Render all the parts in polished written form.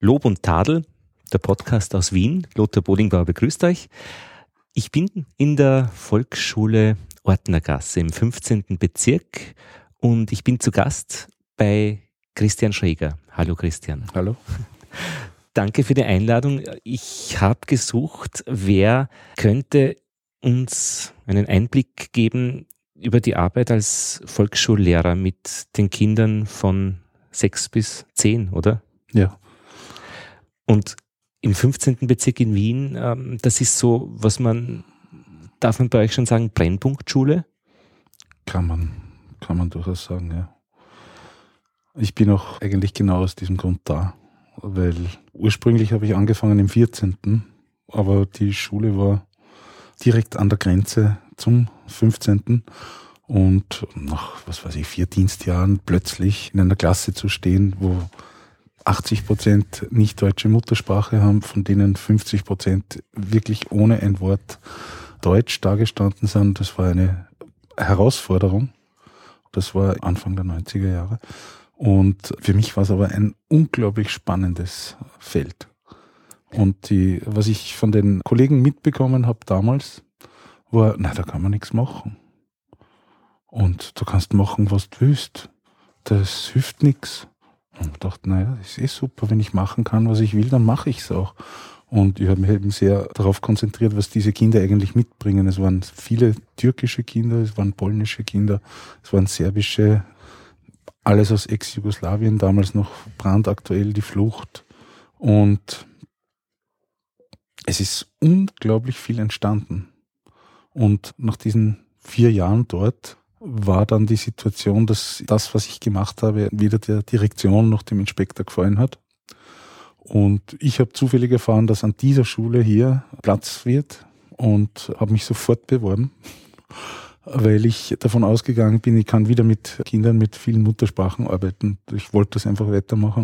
Lob und Tadel, der Podcast aus Wien. Lothar Bodingbauer begrüßt euch. Ich bin in der Volksschule Ortnergasse im 15. Bezirk und ich bin zu Gast bei Christian Schräger. Hallo Christian. Hallo. Danke für die Einladung. Ich habe gesucht, wer könnte uns einen Einblick geben über die Arbeit als Volksschullehrer mit den Kindern von 6 bis 10, oder? Ja. Und im 15. Bezirk in Wien, das ist so, darf man bei euch schon sagen, Brennpunktschule? Kann man durchaus sagen, ja. Ich bin auch eigentlich genau aus diesem Grund da, weil ursprünglich habe ich angefangen im 14., aber die Schule war direkt an der Grenze zum 15. Und nach, 4 Dienstjahren plötzlich in einer Klasse zu stehen, wo 80% nicht deutsche Muttersprache haben, von denen 50% wirklich ohne ein Wort Deutsch dagestanden sind. Das war eine Herausforderung. Das war Anfang der 90er Jahre. Und für mich war es aber ein unglaublich spannendes Feld. Und was ich von den Kollegen mitbekommen habe damals, war, da kann man nichts machen. Und du kannst machen, was du willst. Das hilft nichts. Und ich dachte, das ist super, wenn ich machen kann, was ich will, dann mache ich es auch. Und ich habe mich eben sehr darauf konzentriert, was diese Kinder eigentlich mitbringen. Es waren viele türkische Kinder, es waren polnische Kinder, es waren serbische, alles aus Ex-Jugoslawien, damals noch brandaktuell die Flucht. Und es ist unglaublich viel entstanden. Und nach diesen 4 Jahren dort war dann die Situation, dass das, was ich gemacht habe, weder der Direktion noch dem Inspektor gefallen hat. Und ich habe zufällig erfahren, dass an dieser Schule hier Platz wird und habe mich sofort beworben, weil ich davon ausgegangen bin, ich kann wieder mit Kindern mit vielen Muttersprachen arbeiten. Ich wollte das einfach weitermachen.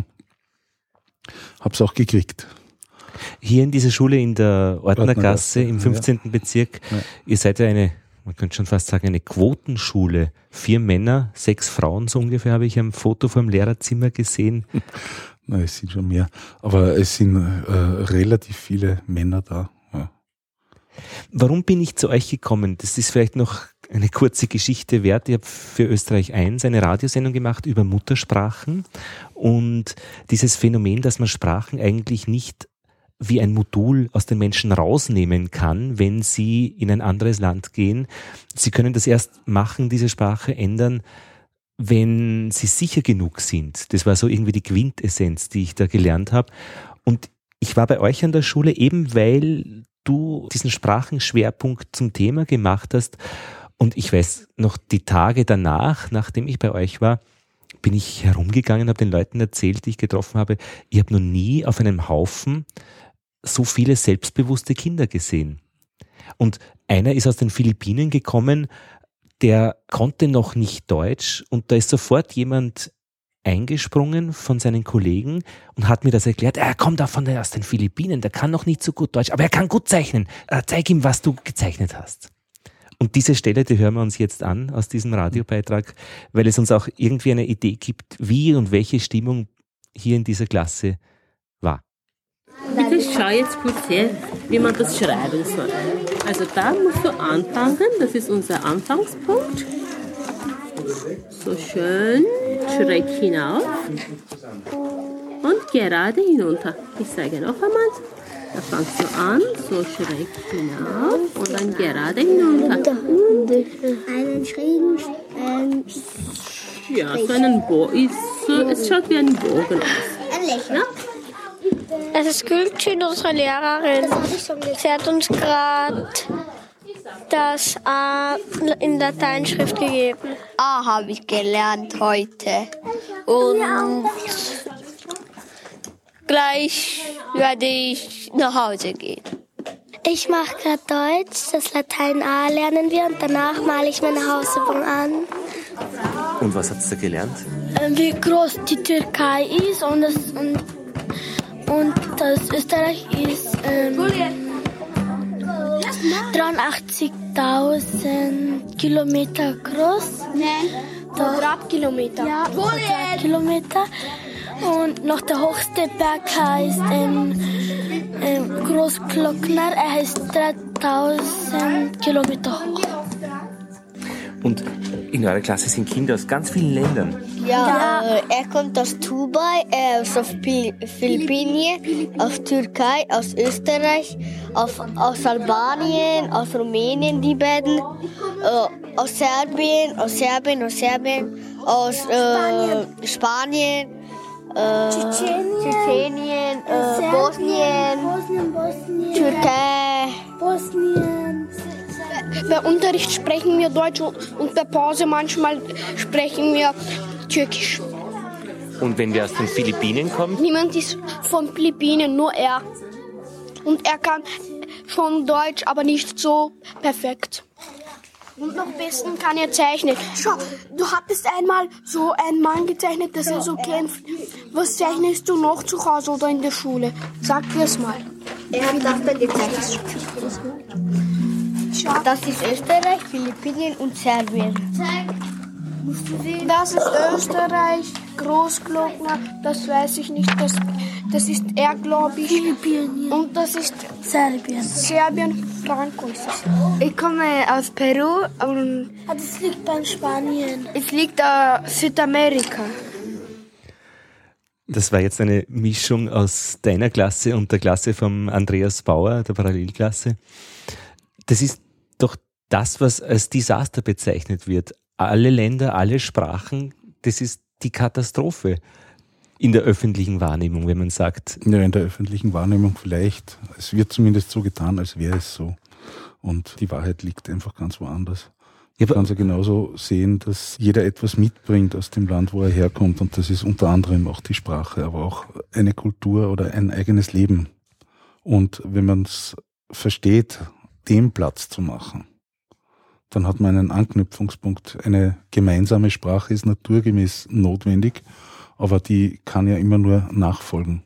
Habe es auch gekriegt. Hier in dieser Schule in der Ortnergasse im 15. Bezirk, ihr seid ja man könnte schon fast sagen, eine Quotenschule. 4 Männer, 6 Frauen, so ungefähr, habe ich am Foto vom Lehrerzimmer gesehen. Es sind schon mehr, aber es sind relativ viele Männer da. Ja. Warum bin ich zu euch gekommen? Das ist vielleicht noch eine kurze Geschichte wert. Ich habe für Österreich 1 eine Radiosendung gemacht über Muttersprachen und dieses Phänomen, dass man Sprachen eigentlich nicht wie ein Modul aus den Menschen rausnehmen kann, wenn sie in ein anderes Land gehen. Sie können das erst machen, diese Sprache ändern, wenn sie sicher genug sind. Das war so irgendwie die Quintessenz, die ich da gelernt habe. Und ich war bei euch an der Schule eben, weil du diesen Sprachenschwerpunkt zum Thema gemacht hast. Und ich weiß noch, die Tage danach, nachdem ich bei euch war, bin ich herumgegangen, habe den Leuten erzählt, die ich getroffen habe, ich habe noch nie auf einem Haufen so viele selbstbewusste Kinder gesehen. Und einer ist aus den Philippinen gekommen, der konnte noch nicht Deutsch und da ist sofort jemand eingesprungen von seinen Kollegen und hat mir das erklärt. Er kommt aus den Philippinen, der kann noch nicht so gut Deutsch, aber er kann gut zeichnen. Zeig ihm, was du gezeichnet hast. Und diese Stelle, die hören wir uns jetzt an aus diesem Radiobeitrag, weil es uns auch irgendwie eine Idee gibt, wie und welche Stimmung hier in dieser Klasse war. Bitte schau jetzt kurz her, wie man das schreiben soll. Also da musst du anfangen, das ist unser Anfangspunkt. So schön schräg hinauf und gerade hinunter. Ich sage noch einmal, da fangst du an, so schräg hinauf und dann gerade hinunter. Einen schrägen, ja, so einen Bogen. Es schaut wie ein Bogen aus. ein Lächeln. Ja? Es ist Gülçin, unsere Lehrerin. Sie hat uns gerade das A in Lateinschrift gegeben. A habe ich gelernt heute. Und gleich werde ich nach Hause gehen. Ich mache gerade Deutsch, das Latein A lernen wir und danach male ich meine Hausübung an. Und was hast du da gelernt? Wie groß die Türkei ist und das Österreich ist 83.000 Kilometer groß. Nein, Quadratkilometer. Ja, Quadratkilometer. Und noch der höchste Berg heißt Großglockner. Er heißt 3000 Kilometer hoch. Und in eurer Klasse sind Kinder aus ganz vielen Ländern. Ja, er kommt aus Dubai, aus Philippinen, aus Türkei, aus Österreich, aus Albanien, aus Rumänien, die beiden, aus Serbien, aus Spanien, Tschetschenien, Bosnien, Türkei. Bei Unterricht sprechen wir Deutsch und bei Pause manchmal sprechen wir Türkisch. Und wenn wir aus den Philippinen kommen? Niemand ist von Philippinen, nur er. Und er kann schon Deutsch, aber nicht so perfekt. Und noch besten kann er zeichnen. Schau, du hattest einmal so einen Mann gezeichnet, dass er so kämpft. Was zeichnest du noch zu Hause oder in der Schule? Sag dir es mal. Er hat das dann gezeichnet. Das ist Österreich, Philippinen und Serbien. Das ist Österreich, Großglockner, das weiß ich nicht, das ist er, glaube ich. Philippinen. Und das ist Serbien, Franco ist es. Ich komme aus Peru und Das liegt bei Spanien. es liegt Südamerika. Das war jetzt eine Mischung aus deiner Klasse und der Klasse von Andreas Bauer, der Parallelklasse. Das ist doch das, was als Desaster bezeichnet wird. Alle Länder, alle Sprachen, das ist die Katastrophe in der öffentlichen Wahrnehmung, wenn man sagt. Ja, in der öffentlichen Wahrnehmung vielleicht. Es wird zumindest so getan, als wäre es so. Und die Wahrheit liegt einfach ganz woanders. Ja, Man kann es ja genauso sehen, dass jeder etwas mitbringt aus dem Land, wo er herkommt. Und das ist unter anderem auch die Sprache, aber auch eine Kultur oder ein eigenes Leben. Und wenn man es versteht, dem Platz zu machen, dann hat man einen Anknüpfungspunkt. Eine gemeinsame Sprache ist naturgemäß notwendig, aber die kann ja immer nur nachfolgen.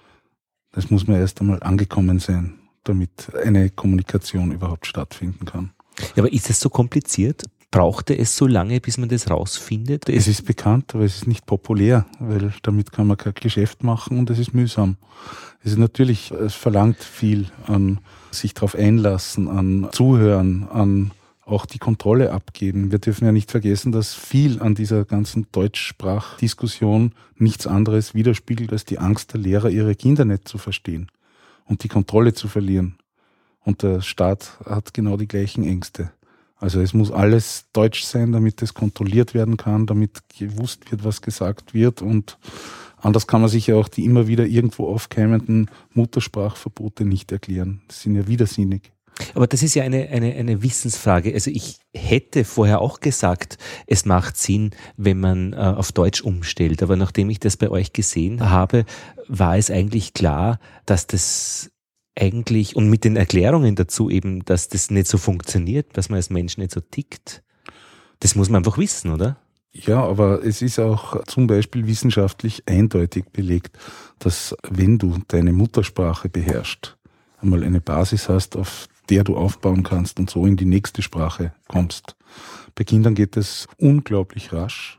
Das muss man erst einmal angekommen sein, damit eine Kommunikation überhaupt stattfinden kann. Ja, aber ist es so kompliziert? Brauchte es so lange, bis man das rausfindet? Es ist bekannt, aber es ist nicht populär, weil damit kann man kein Geschäft machen und es ist mühsam. Es ist natürlich, es verlangt viel an sich darauf einlassen, an Zuhören, an auch die Kontrolle abgeben. Wir dürfen ja nicht vergessen, dass viel an dieser ganzen Deutschsprachdiskussion nichts anderes widerspiegelt als die Angst der Lehrer, ihre Kinder nicht zu verstehen und die Kontrolle zu verlieren. Und der Staat hat genau die gleichen Ängste. Also es muss alles deutsch sein, damit es kontrolliert werden kann, damit gewusst wird, was gesagt wird. Und anders kann man sich ja auch die immer wieder irgendwo aufkeimenden Muttersprachverbote nicht erklären. Das sind ja widersinnig. Aber das ist ja eine Wissensfrage. Also ich hätte vorher auch gesagt, es macht Sinn, wenn man auf Deutsch umstellt. Aber nachdem ich das bei euch gesehen habe, war es eigentlich klar, dass das eigentlich, und mit den Erklärungen dazu eben, dass das nicht so funktioniert, dass man als Mensch nicht so tickt. Das muss man einfach wissen, oder? Ja, aber es ist auch zum Beispiel wissenschaftlich eindeutig belegt, dass wenn du deine Muttersprache beherrschst, einmal eine Basis hast, auf der du aufbauen kannst und so in die nächste Sprache kommst. Bei Kindern geht es unglaublich rasch.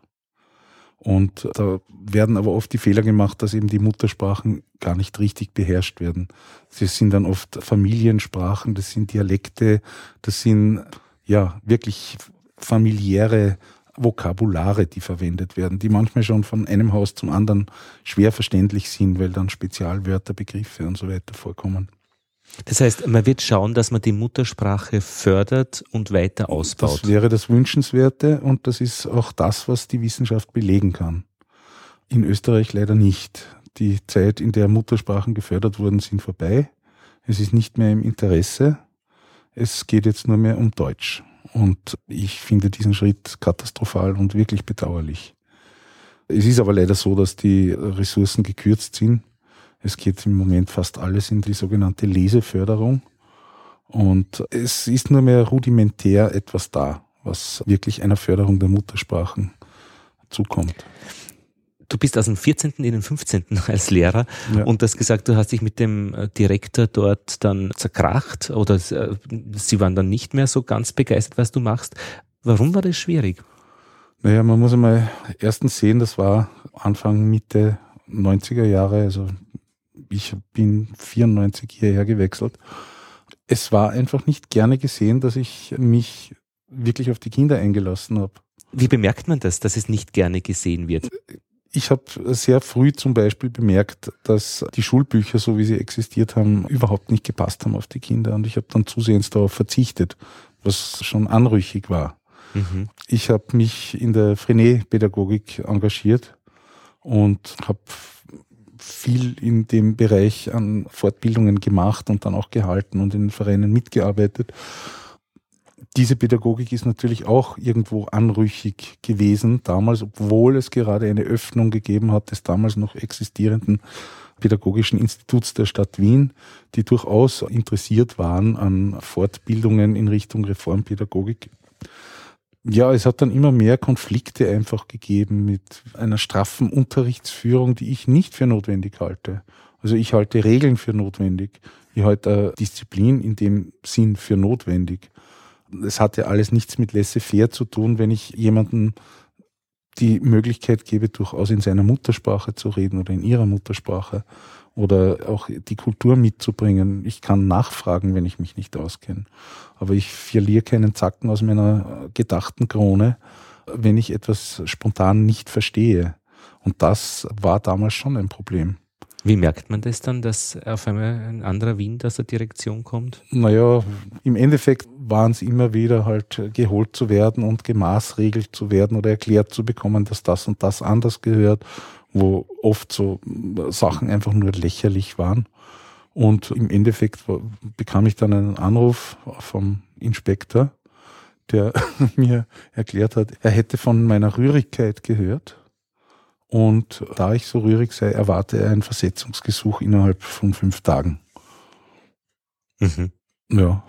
Und da werden aber oft die Fehler gemacht, dass eben die Muttersprachen gar nicht richtig beherrscht werden. Das sind dann oft Familiensprachen, das sind Dialekte, das sind ja wirklich familiäre Vokabulare, die verwendet werden, die manchmal schon von einem Haus zum anderen schwer verständlich sind, weil dann Spezialwörter, Begriffe und so weiter vorkommen. Das heißt, man wird schauen, dass man die Muttersprache fördert und weiter ausbaut. Das wäre das Wünschenswerte und das ist auch das, was die Wissenschaft belegen kann. In Österreich leider nicht. Die Zeit, in der Muttersprachen gefördert wurden, sind vorbei. Es ist nicht mehr im Interesse. Es geht jetzt nur mehr um Deutsch. Und ich finde diesen Schritt katastrophal und wirklich bedauerlich. Es ist aber leider so, dass die Ressourcen gekürzt sind. Es geht im Moment fast alles in die sogenannte Leseförderung. Und es ist nur mehr rudimentär etwas da, was wirklich einer Förderung der Muttersprachen zukommt. Du bist aus dem 14. in den 15. als Lehrer und hast gesagt, du hast dich mit dem Direktor dort dann zerkracht oder sie waren dann nicht mehr so ganz begeistert, was du machst. Warum war das schwierig? Naja, man muss einmal erstens sehen, das war Anfang, Mitte 90er Jahre, also ich bin 94 hierher gewechselt. Es war einfach nicht gerne gesehen, dass ich mich wirklich auf die Kinder eingelassen habe. Wie bemerkt man das, dass es nicht gerne gesehen wird? Ich habe sehr früh zum Beispiel bemerkt, dass die Schulbücher, so wie sie existiert haben, überhaupt nicht gepasst haben auf die Kinder. Und ich habe dann zusehends darauf verzichtet, was schon anrüchig war. Mhm. Ich habe mich in der Freinet-Pädagogik engagiert und habe viel in dem Bereich an Fortbildungen gemacht und dann auch gehalten und in den Vereinen mitgearbeitet. Diese Pädagogik ist natürlich auch irgendwo anrüchig gewesen damals, obwohl es gerade eine Öffnung gegeben hat des damals noch existierenden Pädagogischen Instituts der Stadt Wien, die durchaus interessiert waren an Fortbildungen in Richtung Reformpädagogik. Ja, es hat dann immer mehr Konflikte einfach gegeben mit einer straffen Unterrichtsführung, die ich nicht für notwendig halte. Also ich halte Regeln für notwendig. Ich halte Disziplin in dem Sinn für notwendig. Es hat ja alles nichts mit laissez-faire zu tun, wenn ich jemandem die Möglichkeit gebe, durchaus in seiner Muttersprache zu reden oder in ihrer Muttersprache oder auch die Kultur mitzubringen. Ich kann nachfragen, wenn ich mich nicht auskenne. Aber ich verliere keinen Zacken aus meiner gedachten Krone, wenn ich etwas spontan nicht verstehe. Und das war damals schon ein Problem. Wie merkt man das dann, dass auf einmal ein anderer Wind aus der Direktion kommt? Naja, im Endeffekt waren es immer wieder halt geholt zu werden und gemaßregelt zu werden oder erklärt zu bekommen, dass das und das anders gehört, wo oft so Sachen einfach nur lächerlich waren. Und im Endeffekt bekam ich dann einen Anruf vom Inspektor, der mir erklärt hat, er hätte von meiner Rührigkeit gehört. Und da ich so rührig sei, erwarte er ein Versetzungsgesuch innerhalb von 5 Tagen. Mhm. Ja.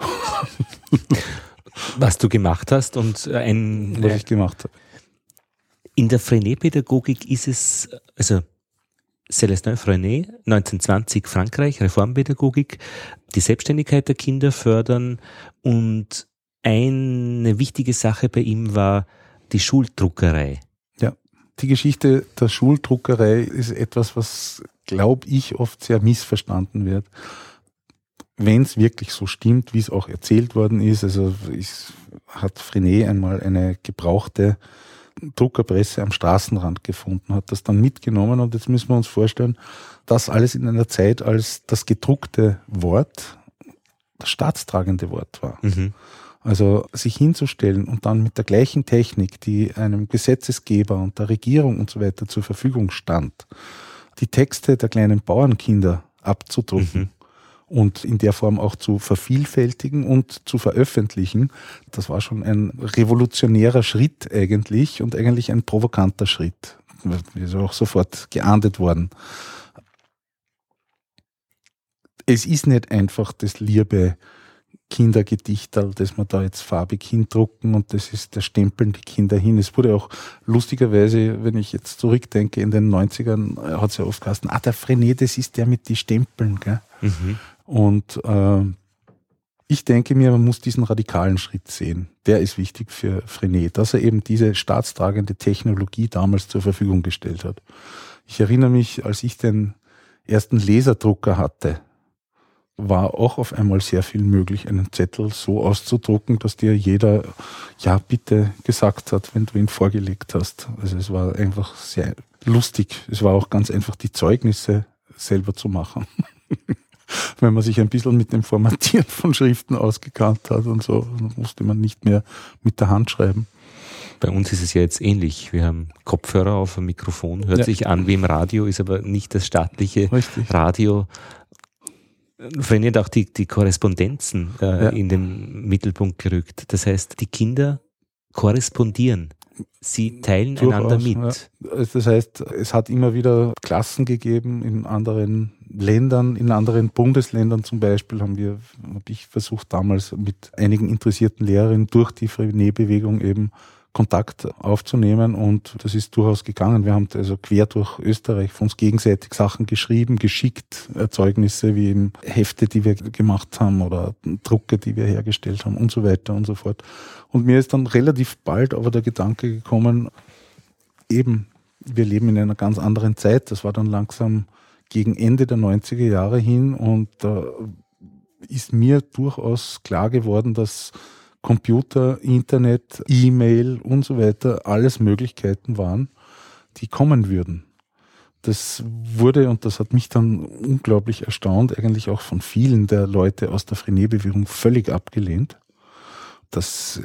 Was du gemacht hast und was ich gemacht habe. In der Freinet-Pädagogik ist es, also Célestin Freinet, 1920 Frankreich, Reformpädagogik, die Selbstständigkeit der Kinder fördern und eine wichtige Sache bei ihm war die Schuldruckerei. Die Geschichte der Schuldruckerei ist etwas, was, glaube ich, oft sehr missverstanden wird. Wenn es wirklich so stimmt, wie es auch erzählt worden ist, also hat Freinet einmal eine gebrauchte Druckerpresse am Straßenrand gefunden, hat das dann mitgenommen und jetzt müssen wir uns vorstellen, das alles in einer Zeit, als das gedruckte Wort das staatstragende Wort war. Mhm. Also sich hinzustellen und dann mit der gleichen Technik, die einem Gesetzesgeber und der Regierung und so weiter zur Verfügung stand, die Texte der kleinen Bauernkinder abzudrucken und in der Form auch zu vervielfältigen und zu veröffentlichen, das war schon ein revolutionärer Schritt eigentlich und eigentlich ein provokanter Schritt. Ist auch sofort geahndet worden. Es ist nicht einfach das liebe Kindergedichterl, das wir da jetzt farbig hindrucken und das ist, der stempeln die Kinder hin. Es wurde auch lustigerweise, wenn ich jetzt zurückdenke, in den 90ern hat es ja oft geheißen, der Freinet, das ist der mit die Stempeln. Gell? Mhm. Und ich denke mir, man muss diesen radikalen Schritt sehen. Der ist wichtig für Freinet, dass er eben diese staatstragende Technologie damals zur Verfügung gestellt hat. Ich erinnere mich, als ich den ersten Laserdrucker hatte, war auch auf einmal sehr viel möglich, einen Zettel so auszudrucken, dass dir jeder ja bitte gesagt hat, wenn du ihn vorgelegt hast. Also es war einfach sehr lustig. Es war auch ganz einfach, die Zeugnisse selber zu machen. Wenn man sich ein bisschen mit dem Formatieren von Schriften ausgekannt hat und so, dann musste man nicht mehr mit der Hand schreiben. Bei uns ist es ja jetzt ähnlich. Wir haben Kopfhörer auf dem Mikrofon, hört sich an wie im Radio, ist aber nicht das staatliche Radio. Freinet hat auch die Korrespondenzen in den Mittelpunkt gerückt. Das heißt, die Kinder korrespondieren. Sie teilen einander mit. Ja. Das heißt, es hat immer wieder Klassen gegeben in anderen Ländern, in anderen Bundesländern zum Beispiel habe ich versucht damals mit einigen interessierten Lehrerinnen durch die Freinet-Bewegung eben Kontakt aufzunehmen und das ist durchaus gegangen. Wir haben also quer durch Österreich von uns gegenseitig Sachen geschrieben, geschickt, Erzeugnisse wie eben Hefte, die wir gemacht haben oder Drucke, die wir hergestellt haben und so weiter und so fort. Und mir ist dann relativ bald aber der Gedanke gekommen, eben wir leben in einer ganz anderen Zeit. Das war dann langsam gegen Ende der 90er Jahre hin und da ist mir durchaus klar geworden, dass Computer, Internet, E-Mail und so weiter alles Möglichkeiten waren, die kommen würden. Das wurde, und das hat mich dann unglaublich erstaunt, eigentlich auch von vielen der Leute aus der Frenet-Bewegung völlig abgelehnt. Das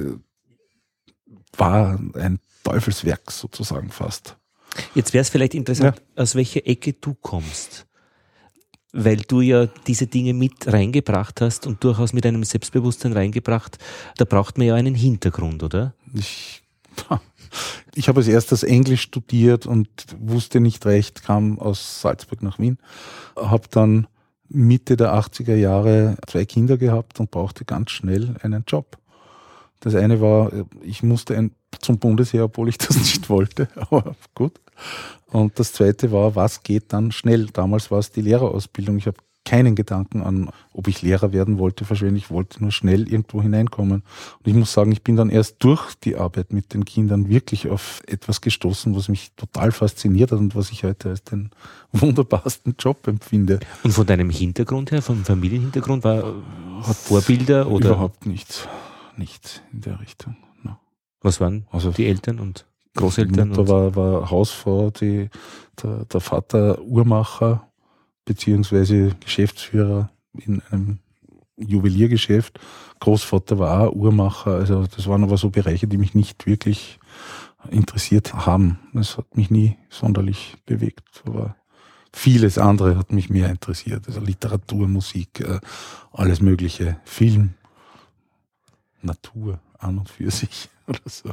war ein Teufelswerk sozusagen fast. Jetzt wäre es vielleicht interessant, aus welcher Ecke du kommst. Weil du ja diese Dinge mit reingebracht hast und durchaus mit einem Selbstbewusstsein reingebracht. Da braucht man ja einen Hintergrund, oder? Ich habe als erstes Englisch studiert und wusste nicht recht, kam aus Salzburg nach Wien. Habe dann Mitte der 80er Jahre 2 Kinder gehabt und brauchte ganz schnell einen Job. Das eine war, ich musste zum Bundesheer, obwohl ich das nicht wollte, aber gut. Und das zweite war, was geht dann schnell? Damals war es die Lehrerausbildung. Ich habe keinen Gedanken an, ob ich Lehrer werden wollte, verschwendet. Ich wollte nur schnell irgendwo hineinkommen. Und ich muss sagen, ich bin dann erst durch die Arbeit mit den Kindern wirklich auf etwas gestoßen, was mich total fasziniert hat und was ich heute als den wunderbarsten Job empfinde. Und von deinem Hintergrund her, vom Familienhintergrund, hat Vorbilder oder? Überhaupt nichts in der Richtung. No. Was waren die Eltern und Großeltern? Die Mutter war Hausfrau, der Vater Uhrmacher beziehungsweise Geschäftsführer in einem Juweliergeschäft. Großvater war auch Uhrmacher. Also das waren aber so Bereiche, die mich nicht wirklich interessiert haben. Das hat mich nie sonderlich bewegt. Aber vieles andere hat mich mehr interessiert. Also Literatur, Musik, alles Mögliche. Film, Natur an und für sich oder so.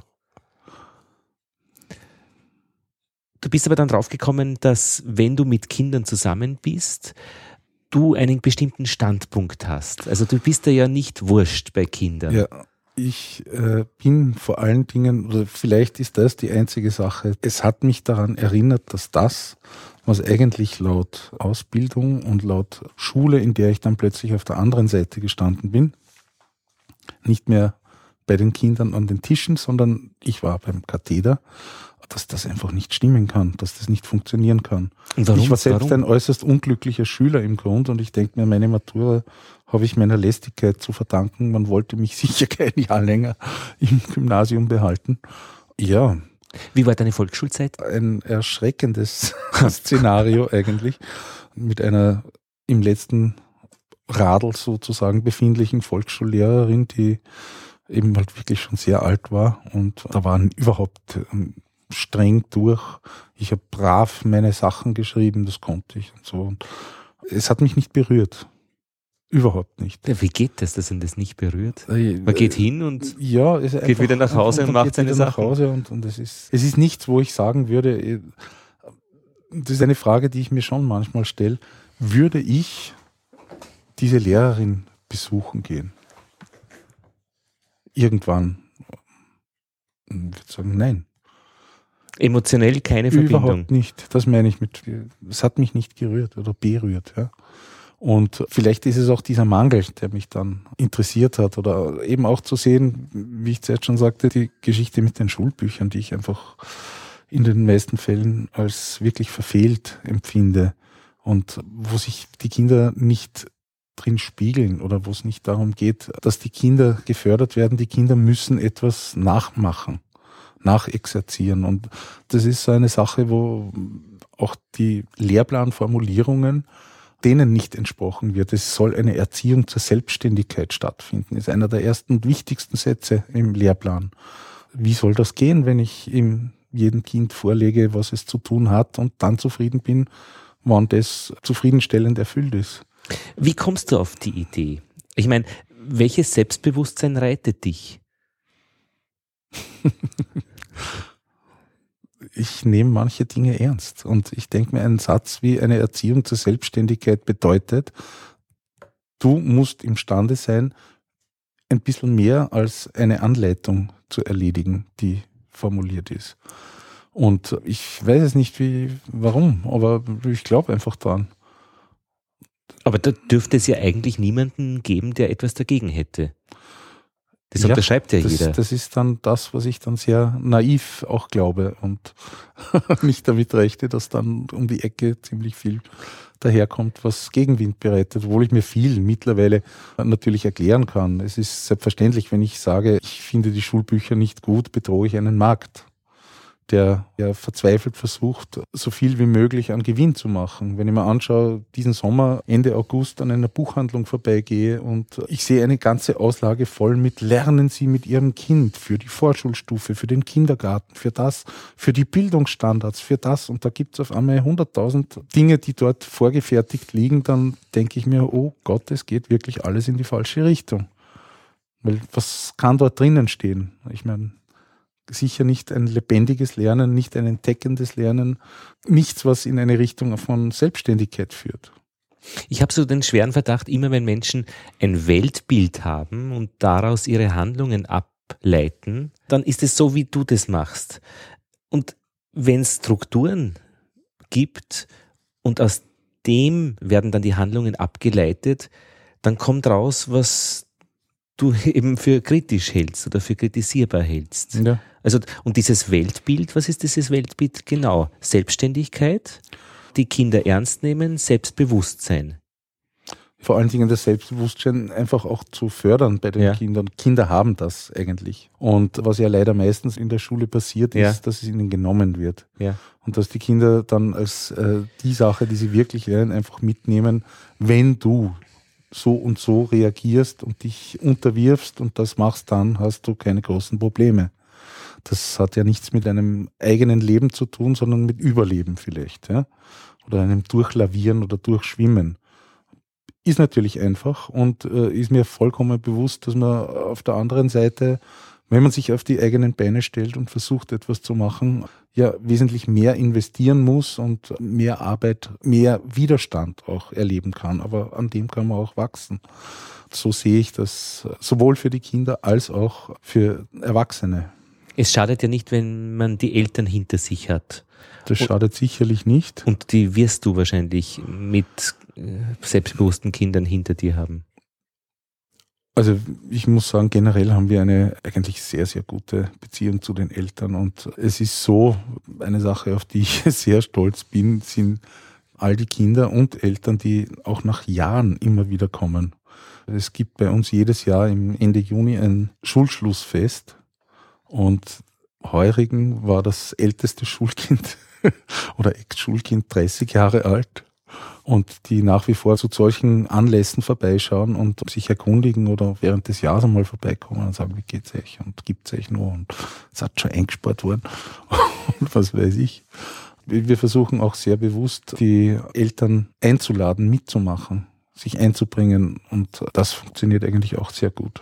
Du bist aber dann draufgekommen, dass wenn du mit Kindern zusammen bist, du einen bestimmten Standpunkt hast. Also du bist ja nicht wurscht bei Kindern. Ja, ich bin vor allen Dingen, oder vielleicht ist das die einzige Sache, es hat mich daran erinnert, dass das, was eigentlich laut Ausbildung und laut Schule, in der ich dann plötzlich auf der anderen Seite gestanden bin, nicht mehr bei den Kindern an den Tischen, sondern ich war beim Katheder, dass das einfach nicht stimmen kann, dass das nicht funktionieren kann. Und warum? Ich war selbst ein äußerst unglücklicher Schüler im Grund und ich denke mir, meine Matura habe ich meiner Lästigkeit zu verdanken. Man wollte mich sicher kein Jahr länger im Gymnasium behalten. Ja. Wie war deine Volksschulzeit? Ein erschreckendes Szenario eigentlich, mit einer im letzten Radl sozusagen befindlichen Volksschullehrerin, die eben halt wirklich schon sehr alt war und da waren überhaupt streng durch. Ich habe brav meine Sachen geschrieben, das konnte ich und so. Und es hat mich nicht berührt. Überhaupt nicht. Ja, wie geht das, dass ihn das nicht berührt? Man geht hin und geht wieder nach Hause und macht seine Sachen. Nach Hause und es ist nichts, wo ich sagen würde, das ist eine Frage, die ich mir schon manchmal stelle, würde ich diese Lehrerin besuchen gehen? Irgendwann. Ich würde sagen, nein. Emotionell keine Verbindung? Überhaupt nicht. Das meine ich es hat mich nicht gerührt oder berührt. Ja. Und vielleicht ist es auch dieser Mangel, der mich dann interessiert hat oder eben auch zu sehen, wie ich zuerst schon sagte, die Geschichte mit den Schulbüchern, die ich einfach in den meisten Fällen als wirklich verfehlt empfinde und wo sich die Kinder nicht drin spiegeln oder wo es nicht darum geht, dass die Kinder gefördert werden. Die Kinder müssen etwas nachmachen, nachexerzieren. Und das ist so eine Sache, wo auch die Lehrplanformulierungen denen nicht entsprochen wird. Es soll eine Erziehung zur Selbstständigkeit stattfinden. Das ist einer der ersten und wichtigsten Sätze im Lehrplan. Wie soll das gehen, wenn ich ihm jedem Kind vorlege, was es zu tun hat und dann zufrieden bin, wann das zufriedenstellend erfüllt ist? Wie kommst du auf die Idee? Ich meine, welches Selbstbewusstsein reitet dich? Ich nehme manche Dinge ernst und ich denke mir, einen Satz wie eine Erziehung zur Selbstständigkeit bedeutet, du musst imstande sein, ein bisschen mehr als eine Anleitung zu erledigen, die formuliert ist. Und ich weiß es nicht, warum, aber ich glaube einfach dran. Aber da dürfte es ja eigentlich niemanden geben, der etwas dagegen hätte. Das unterschreibt ja jeder. Das ist dann das, was ich dann sehr naiv auch glaube und nicht damit rechne, dass dann um die Ecke ziemlich viel daherkommt, was Gegenwind bereitet, obwohl ich mir viel mittlerweile natürlich erklären kann. Es ist selbstverständlich, wenn ich sage, ich finde die Schulbücher nicht gut, bedrohe ich einen Markt, der ja verzweifelt versucht, so viel wie möglich an Gewinn zu machen. Wenn ich mir anschaue, diesen Sommer, Ende August an einer Buchhandlung vorbeigehe und ich sehe eine ganze Auslage voll mit Lernen Sie mit Ihrem Kind für die Vorschulstufe, für den Kindergarten, für das, für die Bildungsstandards, für das. Und da gibt es auf einmal 100.000 Dinge, die dort vorgefertigt liegen. Dann denke ich mir, oh Gott, es geht wirklich alles in die falsche Richtung. Weil was kann dort drinnen stehen? Ich meine, sicher nicht ein lebendiges Lernen, nicht ein entdeckendes Lernen, nichts, was in eine Richtung von Selbstständigkeit führt. Ich habe so den schweren Verdacht, immer wenn Menschen ein Weltbild haben und daraus ihre Handlungen ableiten, dann ist es so, wie du das machst. Und wenn es Strukturen gibt und aus dem werden dann die Handlungen abgeleitet, dann kommt raus, was du eben für kritisch hältst oder für kritisierbar hältst. Ja. Also, und dieses Weltbild, was ist dieses Weltbild genau? Selbstständigkeit, die Kinder ernst nehmen, Selbstbewusstsein. Vor allen Dingen das Selbstbewusstsein einfach auch zu fördern bei den Kindern. Kinder haben das eigentlich. Und was ja leider meistens in der Schule passiert ist, dass es ihnen genommen wird. Ja. Und dass die Kinder dann als die Sache, die sie wirklich lernen, einfach mitnehmen, wenn du so und so reagierst und dich unterwirfst und das machst, dann hast du keine großen Probleme. Das hat ja nichts mit einem eigenen Leben zu tun, sondern mit Überleben vielleicht, ja? Oder einem Durchlavieren oder Durchschwimmen. Ist natürlich einfach und ist mir vollkommen bewusst, dass man auf der anderen Seite, wenn man sich auf die eigenen Beine stellt und versucht, etwas zu machen, ja wesentlich mehr investieren muss und mehr Arbeit, mehr Widerstand auch erleben kann. Aber an dem kann man auch wachsen. So sehe ich das sowohl für die Kinder als auch für Erwachsene. Es schadet ja nicht, wenn man die Eltern hinter sich hat. Das schadet sicherlich nicht. Und die wirst du wahrscheinlich mit selbstbewussten Kindern hinter dir haben. Also ich muss sagen, generell haben wir eine eigentlich sehr, sehr gute Beziehung zu den Eltern und es ist so, eine Sache, auf die ich sehr stolz bin, sind all die Kinder und Eltern, die auch nach Jahren immer wieder kommen. Es gibt bei uns jedes Jahr im Ende Juni ein Schulschlussfest und heurigen war das älteste Schulkind oder Ex-Schulkind 30 Jahre alt. Und die nach wie vor zu solchen Anlässen vorbeischauen und sich erkundigen oder während des Jahres einmal vorbeikommen und sagen, wie geht's euch und gibt's euch nur und es hat schon eingespart worden und was weiß ich. Wir versuchen auch sehr bewusst, die Eltern einzuladen, mitzumachen, sich einzubringen und das funktioniert eigentlich auch sehr gut.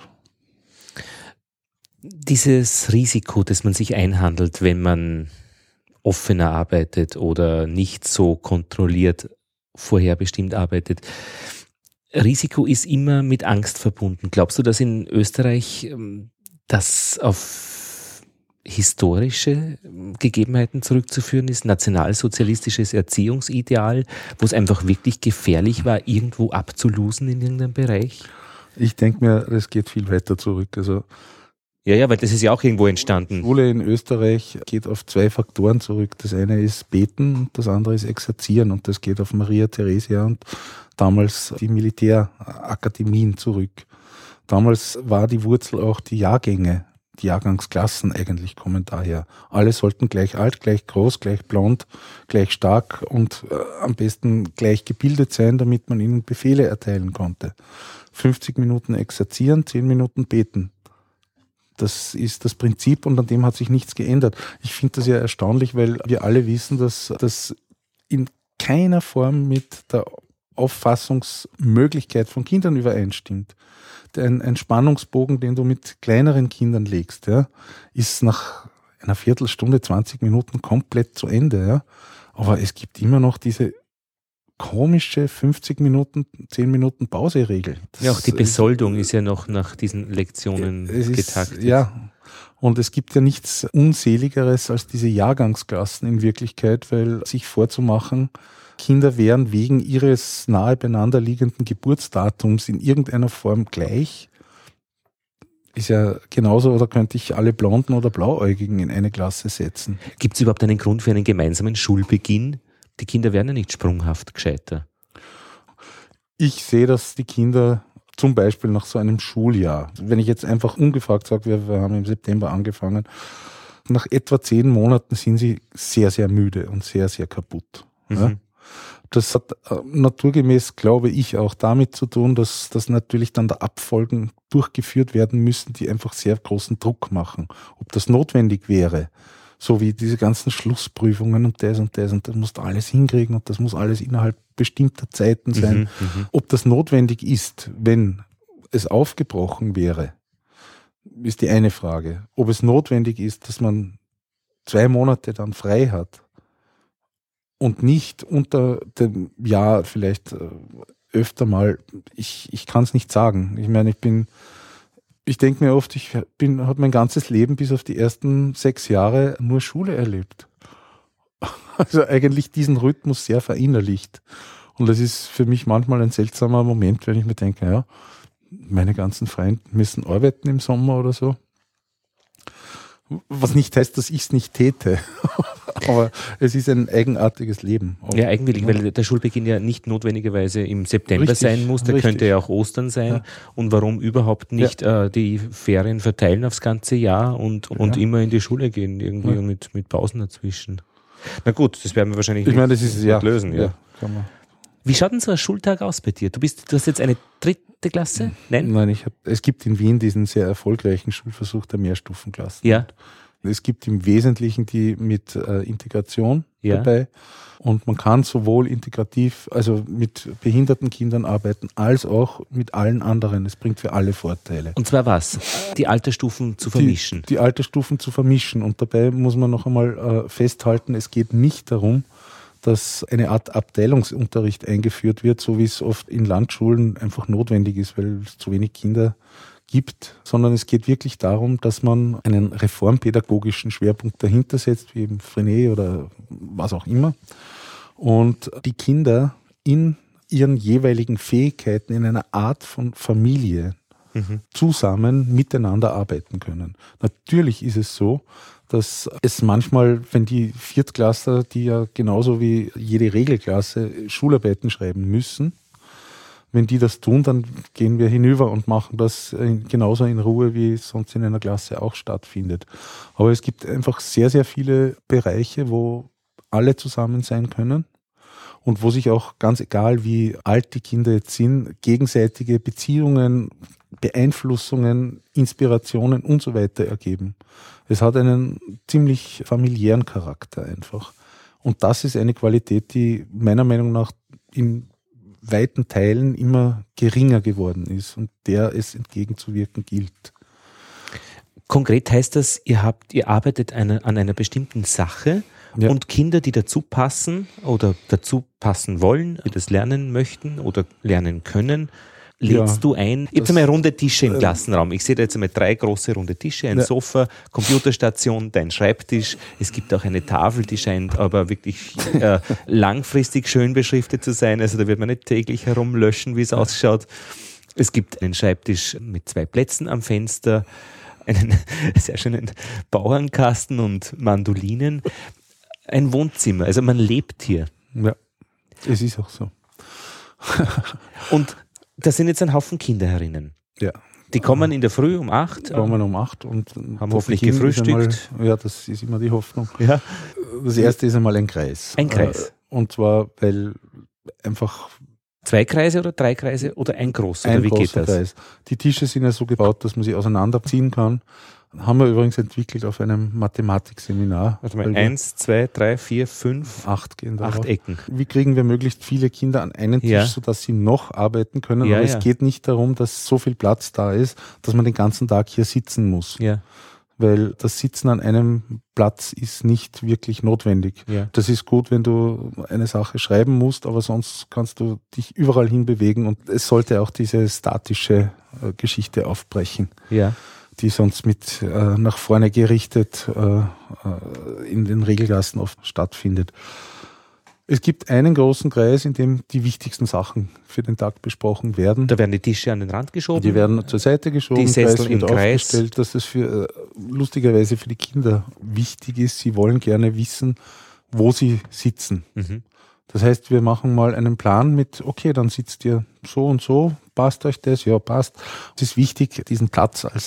Dieses Risiko, das man sich einhandelt, wenn man offener arbeitet oder nicht so kontrolliert vorherbestimmt arbeitet. Risiko ist immer mit Angst verbunden. Glaubst du, dass in Österreich das auf historische Gegebenheiten zurückzuführen ist? Nationalsozialistisches Erziehungsideal, wo es einfach wirklich gefährlich war, irgendwo abzulosen in irgendeinem Bereich? Ich denke mir, das geht viel weiter zurück. Also ja, weil das ist ja auch irgendwo entstanden. Die Schule in Österreich geht auf 2 Faktoren zurück. Das eine ist Beten und das andere ist Exerzieren. Und das geht auf Maria Theresia und damals die Militärakademien zurück. Damals war die Wurzel auch die Jahrgänge, die Jahrgangsklassen eigentlich kommen daher. Alle sollten gleich alt, gleich groß, gleich blond, gleich stark und am besten gleich gebildet sein, damit man ihnen Befehle erteilen konnte. 50 Minuten Exerzieren, 10 Minuten Beten. Das ist das Prinzip und an dem hat sich nichts geändert. Ich finde das ja erstaunlich, weil wir alle wissen, dass das in keiner Form mit der Auffassungsmöglichkeit von Kindern übereinstimmt. Ein Spannungsbogen, den du mit kleineren Kindern legst, ja, ist nach einer Viertelstunde, 20 Minuten komplett zu Ende. Ja. Aber es gibt immer noch diese komische 50 Minuten, 10 Minuten Pause-Regel. Ja, auch die Besoldung ist ja noch nach diesen Lektionen getaktet. Ja, und es gibt ja nichts Unseligeres als diese Jahrgangsklassen in Wirklichkeit, weil sich vorzumachen, Kinder wären wegen ihres nahe beieinander liegenden Geburtsdatums in irgendeiner Form gleich, Ist ja genauso, oder könnte ich alle Blonden oder Blauäugigen in eine Klasse setzen? Gibt es überhaupt einen Grund für einen gemeinsamen Schulbeginn? Die Kinder werden ja nicht sprunghaft gescheiter. Ich sehe, dass die Kinder zum Beispiel nach so einem Schuljahr, wenn ich jetzt einfach ungefragt sage, wir haben im September angefangen, nach etwa 10 Monaten sind sie sehr, sehr müde und sehr, sehr kaputt. Mhm. Ja? Das hat naturgemäß, glaube ich, auch damit zu tun, dass natürlich dann da Abfolgen durchgeführt werden müssen, die einfach sehr großen Druck machen. Ob das notwendig wäre, so wie diese ganzen Schlussprüfungen und das, und das musst du alles hinkriegen und das muss alles innerhalb bestimmter Zeiten sein. Ob das notwendig ist, wenn es aufgebrochen wäre, ist die eine Frage. Ob es notwendig ist, dass man 2 Monate dann frei hat, und nicht unter dem Jahr vielleicht öfter mal, ich kann es nicht sagen. Ich meine, ich denke mir oft, habe mein ganzes Leben bis auf die ersten 6 Jahre nur Schule erlebt. Also eigentlich diesen Rhythmus sehr verinnerlicht. Und das ist für mich manchmal ein seltsamer Moment, wenn ich mir denke, ja, meine ganzen Freunde müssen arbeiten im Sommer oder so. Was nicht heißt, dass ich es nicht täte. Aber es ist ein eigenartiges Leben. Ja, eigenwillig, weil der Schulbeginn ja nicht notwendigerweise im September sein muss, der könnte ja auch Ostern sein. Ja. Und warum überhaupt nicht die Ferien verteilen aufs ganze Jahr und immer in die Schule gehen, irgendwie mit Pausen dazwischen. Na gut, das werden wir wahrscheinlich lösen. Ja. Kann man. Wie schaut denn so ein Schultag aus bei dir? Du hast jetzt eine 3. Klasse? Nein, es gibt in Wien diesen sehr erfolgreichen Schulversuch der Mehrstufenklassen. Ja. Es gibt im Wesentlichen die mit Integration dabei. Und man kann sowohl integrativ, also mit behinderten Kindern arbeiten, als auch mit allen anderen. Es bringt für alle Vorteile. Und zwar was? Die Altersstufen zu vermischen? Die Altersstufen zu vermischen. Und dabei muss man noch einmal festhalten, es geht nicht darum, dass eine Art Abteilungsunterricht eingeführt wird, so wie es oft in Landschulen einfach notwendig ist, weil es zu wenig Kinder gibt, sondern es geht wirklich darum, dass man einen reformpädagogischen Schwerpunkt dahinter setzt, wie eben Frenet oder was auch immer, und die Kinder in ihren jeweiligen Fähigkeiten in einer Art von Familie zusammen miteinander arbeiten können. Natürlich ist es so, dass es manchmal, wenn die Viertklässler, die ja genauso wie jede Regelklasse Schularbeiten schreiben müssen, wenn die das tun, dann gehen wir hinüber und machen das genauso in Ruhe, wie es sonst in einer Klasse auch stattfindet. Aber es gibt einfach sehr, sehr viele Bereiche, wo alle zusammen sein können und wo sich auch, ganz egal wie alt die Kinder jetzt sind, gegenseitige Beziehungen, Beeinflussungen, Inspirationen und so weiter ergeben. Es hat einen ziemlich familiären Charakter einfach. Und das ist eine Qualität, die meiner Meinung nach in weiten Teilen immer geringer geworden ist und der es entgegenzuwirken gilt. Konkret heißt das, ihr arbeitet an einer bestimmten Sache und Kinder, die dazu passen oder dazu passen wollen, die das lernen möchten oder lernen können, lädst du ein. Jetzt einmal runde Tische im Klassenraum. Ich sehe da jetzt einmal 3 große runde Tische, ein Sofa, Computerstation, dein Schreibtisch. Es gibt auch eine Tafel, die scheint aber wirklich langfristig schön beschriftet zu sein. Also da wird man nicht täglich herumlöschen, wie es ausschaut. Es gibt einen Schreibtisch mit 2 Plätzen am Fenster, einen sehr schönen Bauernkasten und Mandolinen. Ein Wohnzimmer. Also man lebt hier. Ja, es ist auch so. Und da sind jetzt ein Haufen Kinder herinnen. Ja. Die kommen in der Früh um 8. Kommen um 8 und haben hoffentlich gefrühstückt. Das ist immer die Hoffnung. Ja. Das erste ist einmal ein Kreis. Ein Kreis. Und zwar, weil einfach 2 Kreise oder 3 Kreise oder ein großer? Oder wie geht das? Kreis. Die Tische sind ja so gebaut, dass man sie auseinanderziehen kann. Haben wir übrigens entwickelt auf einem Mathematikseminar. Warte mal, 1, 2, 3, 4, 5, 8 gehen darauf. 8 Ecken. Wie kriegen wir möglichst viele Kinder an einen Tisch, sodass sie noch arbeiten können? Aber es geht nicht darum, dass so viel Platz da ist, dass man den ganzen Tag hier sitzen muss. Ja. Weil das Sitzen an einem Platz ist nicht wirklich notwendig. Ja. Das ist gut, wenn du eine Sache schreiben musst, aber sonst kannst du dich überall hin bewegen und es sollte auch diese statische Geschichte aufbrechen. Ja. Die sonst mit nach vorne gerichtet in den Regelklassen oft stattfindet. Es gibt einen großen Kreis, in dem die wichtigsten Sachen für den Tag besprochen werden. Da werden die Tische an den Rand geschoben. Die werden zur Seite geschoben, die Sessel im Kreis. Aufgestellt, dass das lustigerweise für die Kinder wichtig ist. Sie wollen gerne wissen, wo sie sitzen. Mhm. Das heißt, wir machen mal einen Plan mit, okay, dann sitzt ihr so und so, passt euch das? Ja, passt. Es ist wichtig, diesen Platz als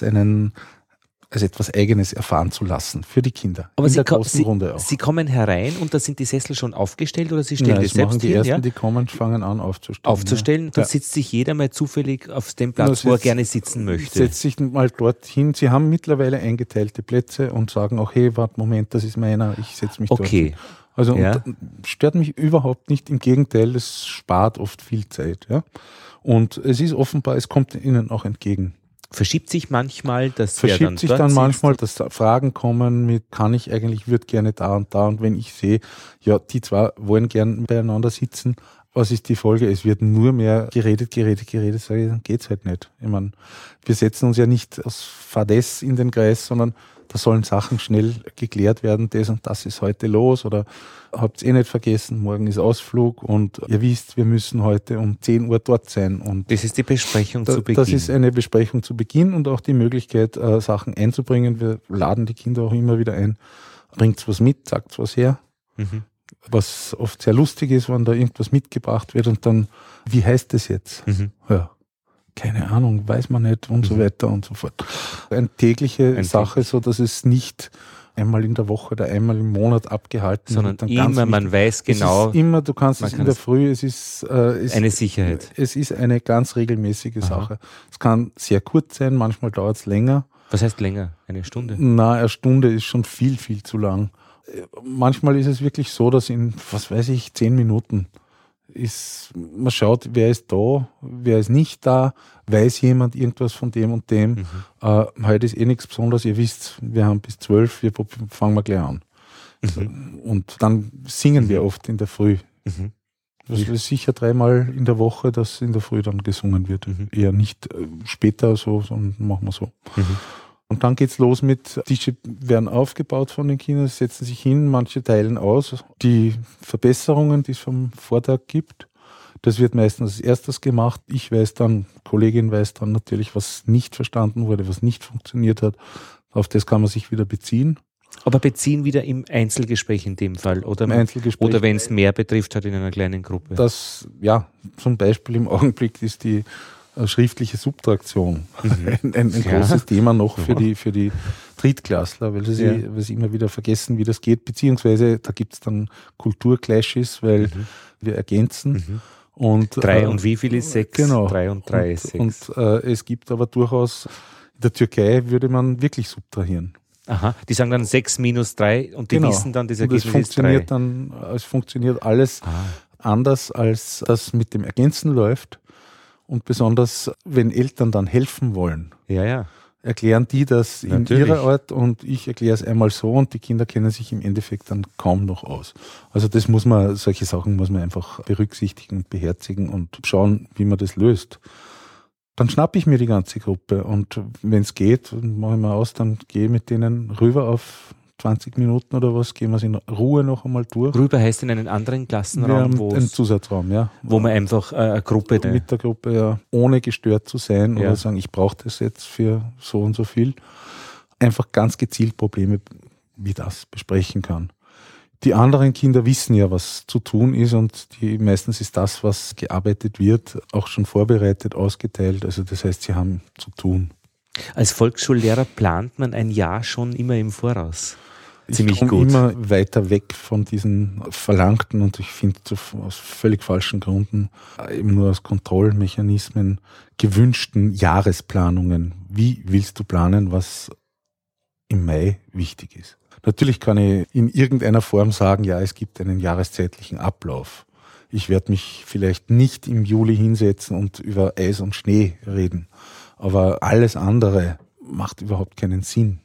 etwas Eigenes erfahren zu lassen für die Kinder. Aber in der großen Runde auch. Sie kommen herein und da sind die Sessel schon aufgestellt oder Sie stellen Nein, die selbst machen die hin? Ersten, die kommen, fangen an aufzustellen. Dann sitzt sich jeder mal zufällig auf dem Platz, wo er gerne sitzen möchte. Setzt sich mal dorthin. Sie haben mittlerweile eingeteilte Plätze und sagen auch, hey, warte, Moment, das ist meiner, ich setze mich okay. dort. Also Ja. stört mich überhaupt nicht. Im Gegenteil, es spart oft viel Zeit. Ja? Und es ist offenbar, es kommt ihnen auch entgegen. Verschiebt sich manchmal, dass Verschiebt sich dann manchmal, dass da Fragen kommen mit, würde gerne da und wenn ich sehe, ja, die zwei wollen gern beieinander sitzen, was ist die Folge? Es wird nur mehr geredet, sage ich, dann geht's halt nicht. Ich meine, wir setzen uns ja nicht aus Fadess in den Kreis, sondern da sollen Sachen schnell geklärt werden, das und das ist heute los oder habt's nicht vergessen, morgen ist Ausflug und ihr wisst, wir müssen heute um 10 Uhr dort sein. Und das ist die Besprechung zu Beginn. Das ist eine Besprechung zu Beginn und auch die Möglichkeit, Sachen einzubringen. Wir laden die Kinder auch immer wieder ein. Bringt's was mit, sagt's was her. Mhm. Was oft sehr lustig ist, wenn da irgendwas mitgebracht wird und dann, wie heißt das jetzt? Mhm. Ja. Keine Ahnung, weiß man nicht und so weiter und so fort. Eine tägliche Sache, so dass es nicht einmal in der Woche oder einmal im Monat abgehalten sondern wird. Immer, man weiß genau. Es ist immer, du kannst es in der Früh, es ist eine Sicherheit. Es ist eine ganz regelmäßige Sache. Es kann sehr kurz sein, manchmal dauert es länger. Was heißt länger? Eine Stunde? Na, eine Stunde ist schon viel, viel zu lang. Manchmal ist es wirklich so, dass in, 10 Minuten man schaut, wer ist da, wer ist nicht da, weiß jemand irgendwas von dem und dem. Heute ist nichts Besonderes, ihr wisst, wir haben bis 12, fangen wir gleich an. Und dann singen wir oft in der Früh. Das ist sicher 3-mal in der Woche, dass in der Früh dann gesungen wird. Eher nicht später so, sondern machen wir so. Und dann geht's los mit, Tische werden aufgebaut von den Kindern, setzen sich hin, manche teilen aus. Die Verbesserungen, die es vom Vortag gibt, das wird meistens als erstes gemacht. Kollegin weiß dann natürlich, was nicht verstanden wurde, was nicht funktioniert hat. Auf das kann man sich wieder beziehen. Aber beziehen wieder im Einzelgespräch in dem Fall, oder? Im Einzelgespräch. Oder wenn es mehr betrifft, halt in einer kleinen Gruppe. Das, ja, zum Beispiel im Augenblick ist die schriftliche Subtraktion ein großes Thema noch für die Drittklässler, weil sie immer wieder vergessen, wie das geht, beziehungsweise da gibt es dann Kulturclashes, weil wir ergänzen. Und 3 und wie viel ist 6? Genau. 3 und 3 ist 6. Und es gibt aber durchaus, in der Türkei würde man wirklich subtrahieren. Aha, die sagen dann 6 minus 3 und die wissen dann, das Ergebnis ist 3. Es funktioniert alles anders, als das mit dem Ergänzen läuft. Und besonders, wenn Eltern dann helfen wollen, erklären die das in ihrer Art und ich erkläre es einmal so und die Kinder kennen sich im Endeffekt dann kaum noch aus. Also solche Sachen muss man einfach berücksichtigen und beherzigen und schauen, wie man das löst. Dann schnappe ich mir die ganze Gruppe und wenn es geht, mache ich mal aus, dann gehe ich mit denen rüber auf 20 Minuten oder was, gehen wir es in Ruhe noch einmal durch. Rüber heißt in einen anderen Klassenraum, wo einen Zusatzraum, wo man einfach eine Gruppe mit der Gruppe ohne gestört zu sein oder sagen, ich brauche das jetzt für so und so viel, einfach ganz gezielt Probleme wie das besprechen kann. Die anderen Kinder wissen ja, was zu tun ist und meistens ist das, was gearbeitet wird, auch schon vorbereitet, ausgeteilt. Also das heißt, sie haben zu tun. Als Volksschullehrer plant man ein Jahr schon immer im Voraus. Ziemlich ich gut. Immer weiter weg von diesen verlangten und ich finde aus völlig falschen Gründen eben nur aus Kontrollmechanismen gewünschten Jahresplanungen. Wie willst du planen, was im Mai wichtig ist? Natürlich kann ich in irgendeiner Form sagen, ja, es gibt einen jahreszeitlichen Ablauf. Ich werde mich vielleicht nicht im Juli hinsetzen und über Eis und Schnee reden, aber alles andere macht überhaupt keinen Sinn.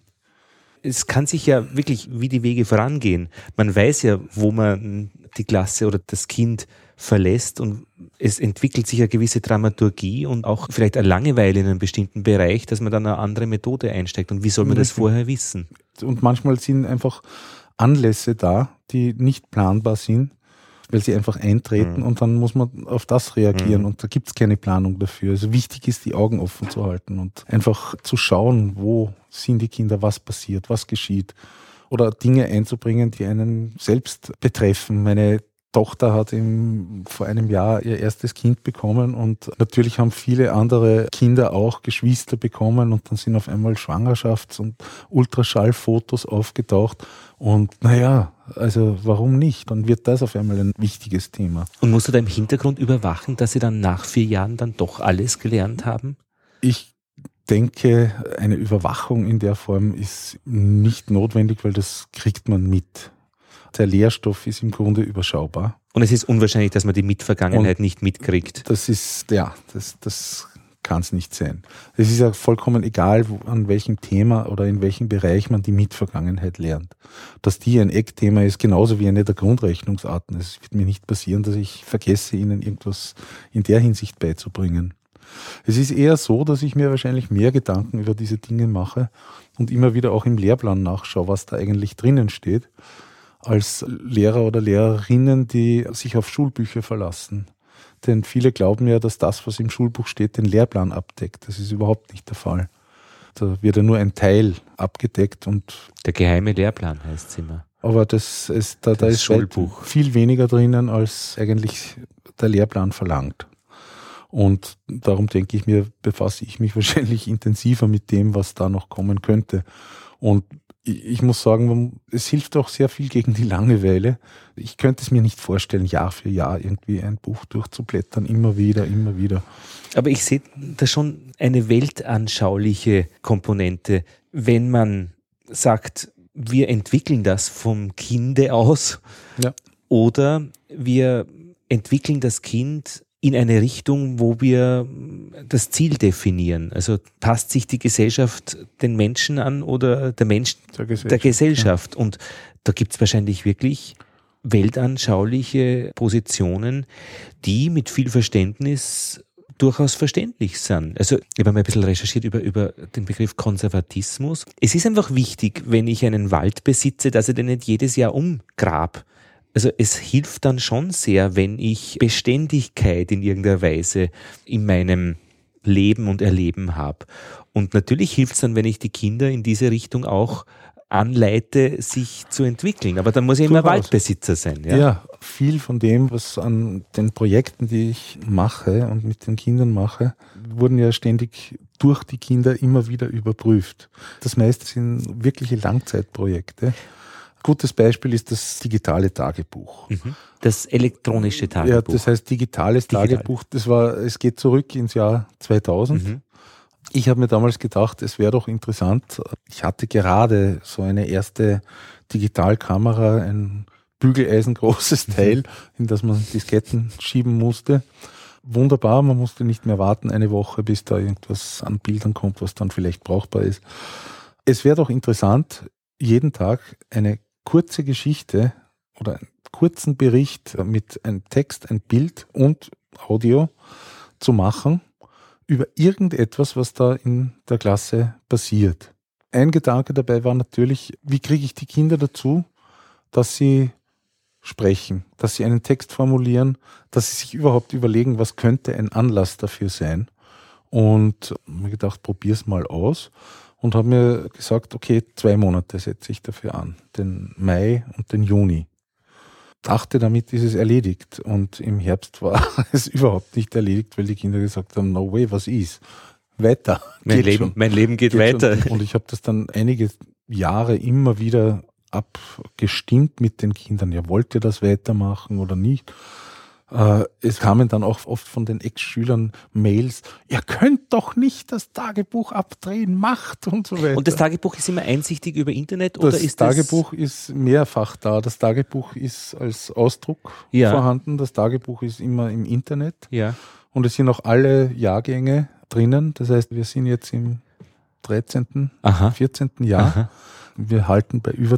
Es kann sich ja wirklich wie die Wege vorangehen. Man weiß ja, wo man die Klasse oder das Kind verlässt und es entwickelt sich eine gewisse Dramaturgie und auch vielleicht eine Langeweile in einem bestimmten Bereich, dass man dann eine andere Methode einsteigt. Und wie soll man das vorher wissen? Und manchmal sind einfach Anlässe da, die nicht planbar sind. weil sie einfach eintreten und dann muss man auf das reagieren und da gibt es keine Planung dafür. Also wichtig ist, die Augen offen zu halten und einfach zu schauen, wo sind die Kinder, was passiert, was geschieht oder Dinge einzubringen, die einen selbst betreffen. Meine Tochter hat vor einem Jahr ihr erstes Kind bekommen und natürlich haben viele andere Kinder auch Geschwister bekommen und dann sind auf einmal Schwangerschafts- und Ultraschallfotos aufgetaucht und also warum nicht? Dann wird das auf einmal ein wichtiges Thema. Und musst du da im Hintergrund überwachen, dass sie dann nach 4 Jahren dann doch alles gelernt haben? Ich denke, eine Überwachung in der Form ist nicht notwendig, weil das kriegt man mit. Der Lehrstoff ist im Grunde überschaubar. Und es ist unwahrscheinlich, dass man die Mitvergangenheit nicht mitkriegt. Das ist, das kann es nicht sein. Es ist ja vollkommen egal, an welchem Thema oder in welchem Bereich man die Mitvergangenheit lernt. Dass die ein Eckthema ist, genauso wie eine der Grundrechnungsarten. Es wird mir nicht passieren, dass ich vergesse, ihnen irgendwas in der Hinsicht beizubringen. Es ist eher so, dass ich mir wahrscheinlich mehr Gedanken über diese Dinge mache und immer wieder auch im Lehrplan nachschaue, was da eigentlich drinnen steht, als Lehrer oder Lehrerinnen, die sich auf Schulbücher verlassen. Denn viele glauben ja, dass das, was im Schulbuch steht, den Lehrplan abdeckt. Das ist überhaupt nicht der Fall. Da wird ja nur ein Teil abgedeckt. Und der geheime Lehrplan heißt es immer. Aber da ist Schulbuch viel weniger drinnen, als eigentlich der Lehrplan verlangt. Und darum denke ich mir, befasse ich mich wahrscheinlich intensiver mit dem, was da noch kommen könnte. Und ich muss sagen, es hilft auch sehr viel gegen die Langeweile. Ich könnte es mir nicht vorstellen, Jahr für Jahr irgendwie ein Buch durchzublättern, immer wieder. Aber ich sehe da schon eine weltanschauliche Komponente, wenn man sagt, wir entwickeln das vom Kinde aus oder wir entwickeln das Kind in eine Richtung, wo wir das Ziel definieren. Also passt sich die Gesellschaft den Menschen an oder der Mensch der Gesellschaft? Und da gibt es wahrscheinlich wirklich weltanschauliche Positionen, die mit viel Verständnis durchaus verständlich sind. Also ich habe mal ein bisschen recherchiert über den Begriff Konservatismus. Es ist einfach wichtig, wenn ich einen Wald besitze, dass ich den nicht jedes Jahr umgrab. Also es hilft dann schon sehr, wenn ich Beständigkeit in irgendeiner Weise in meinem Leben und Erleben habe. Und natürlich hilft es dann, wenn ich die Kinder in diese Richtung auch anleite, sich zu entwickeln. Aber dann muss ich immer Waldbesitzer sein. Ja, viel von dem, was an den Projekten, die ich mache und mit den Kindern mache, wurden ja ständig durch die Kinder immer wieder überprüft. Das meiste sind wirkliche Langzeitprojekte. Gutes Beispiel ist das digitale Tagebuch. Das elektronische Tagebuch. Ja, das heißt digitales Tagebuch. Es geht zurück ins Jahr 2000. Ich habe mir damals gedacht, es wäre doch interessant. Ich hatte gerade so eine erste Digitalkamera, ein bügeleisengroßes Teil, in das man Disketten schieben musste. Wunderbar, man musste nicht mehr warten eine Woche, bis da irgendwas an Bildern kommt, was dann vielleicht brauchbar ist. Es wäre doch interessant, jeden Tag eine kurze Geschichte oder einen kurzen Bericht mit einem Text, ein Bild und Audio zu machen über irgendetwas, was da in der Klasse passiert. Ein Gedanke dabei war natürlich, wie kriege ich die Kinder dazu, dass sie sprechen, dass sie einen Text formulieren, dass sie sich überhaupt überlegen, was könnte ein Anlass dafür sein. Und ich habe mir gedacht, probier's mal aus. Und habe mir gesagt, okay, 2 Monate setze ich dafür an, den Mai und den Juni. Dachte, damit ist es erledigt. Und im Herbst war es überhaupt nicht erledigt, weil die Kinder gesagt haben, no way, was ist? Weiter. Mein Leben geht weiter. Schon. Und ich habe das dann einige Jahre immer wieder abgestimmt mit den Kindern. Ja, wollt ihr das weitermachen oder nicht? Es kamen dann auch oft von den Ex-Schülern Mails, ihr könnt doch nicht das Tagebuch abdrehen, macht und so weiter. Und das Tagebuch ist immer einsichtig über Internet? Oder Das Tagebuch ist mehrfach da. Das Tagebuch ist als Ausdruck vorhanden. Das Tagebuch ist immer im Internet. Ja. Und es sind auch alle Jahrgänge drinnen. Das heißt, wir sind jetzt im 13., 14. Jahr. Aha. Wir halten bei über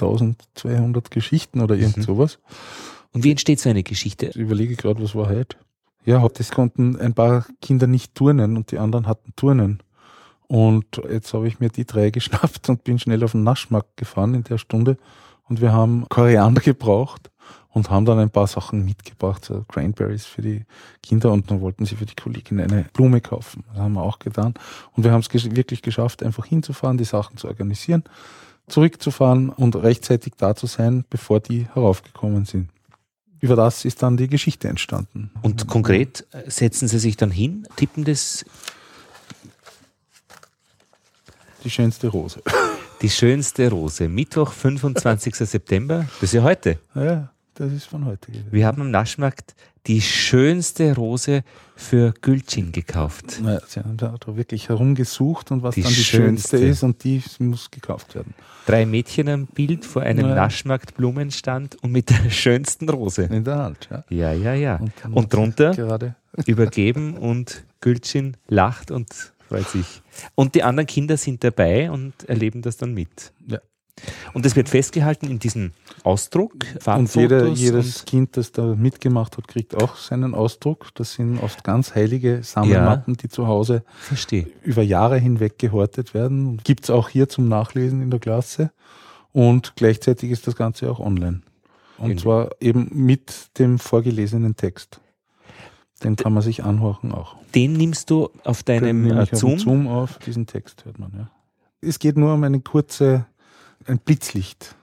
2200 Geschichten oder irgend sowas. Und wie entsteht so eine Geschichte? Ich überlege gerade, was war heute? Ja, das konnten ein paar Kinder nicht turnen und die anderen hatten Turnen. Und jetzt habe ich mir die 3 geschnappt und bin schnell auf den Naschmarkt gefahren in der Stunde und wir haben Koriander gebraucht und haben dann ein paar Sachen mitgebracht, so Cranberries für die Kinder, und dann wollten sie für die Kollegin eine Blume kaufen. Das haben wir auch getan. Und wir haben es wirklich geschafft, einfach hinzufahren, die Sachen zu organisieren, zurückzufahren und rechtzeitig da zu sein, bevor die heraufgekommen sind. Über das ist dann die Geschichte entstanden. Und konkret setzen Sie sich dann hin, tippen das? Die schönste Rose. Die schönste Rose. Mittwoch, 25. September. Das ist ja heute. Ja, das ist von heute gewesen. Wir haben am Naschmarkt die schönste Rose für Gülçin gekauft. Naja, sie haben da wirklich herumgesucht und was Die dann die schönste ist, und die muss gekauft werden. 3 Mädchen am Bild vor einem Naschmarkt-Blumenstand und mit der schönsten Rose. In der Hand, ja. Ja. Und drunter gerade übergeben und Gülçin lacht und freut sich. Und die anderen Kinder sind dabei und erleben das dann mit. Ja. Und das wird festgehalten in diesem Ausdruck. Und jedes Kind, das da mitgemacht hat, kriegt auch seinen Ausdruck. Das sind oft ganz heilige Sammelmappen, die zu Hause über Jahre hinweg gehortet werden. Gibt es auch hier zum Nachlesen in der Klasse. Und gleichzeitig ist das Ganze auch online. Und zwar eben mit dem vorgelesenen Text. Den kann man sich anhören auch. Den nimmst du auf deinem Zoom? Zoom auf, diesen Text hört man, ja. Es geht nur um ein Blitzlicht.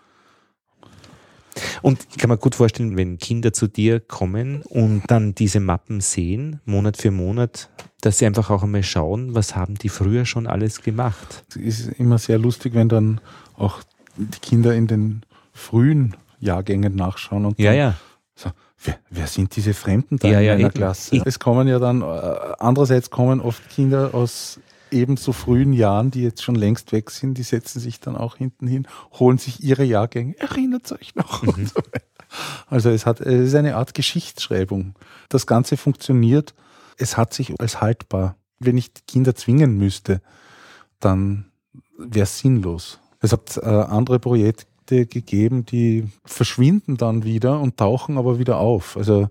Und ich kann mir gut vorstellen, wenn Kinder zu dir kommen und dann diese Mappen sehen, Monat für Monat, dass sie einfach auch einmal schauen, was haben die früher schon alles gemacht. Es ist immer sehr lustig, wenn dann auch die Kinder in den frühen Jahrgängen nachschauen und dann so, wer sind diese Fremden da in meiner Klasse? Es kommen ja dann, andererseits kommen oft Kinder aus ebenso frühen Jahren, die jetzt schon längst weg sind, die setzen sich dann auch hinten hin, holen sich ihre Jahrgänge, erinnert euch noch. Und so weiter. Also es ist eine Art Geschichtsschreibung. Das Ganze funktioniert, es hat sich als haltbar. Wenn ich die Kinder zwingen müsste, dann wäre es sinnlos. Es hat andere Projekte gegeben, die verschwinden dann wieder und tauchen aber wieder auf. Also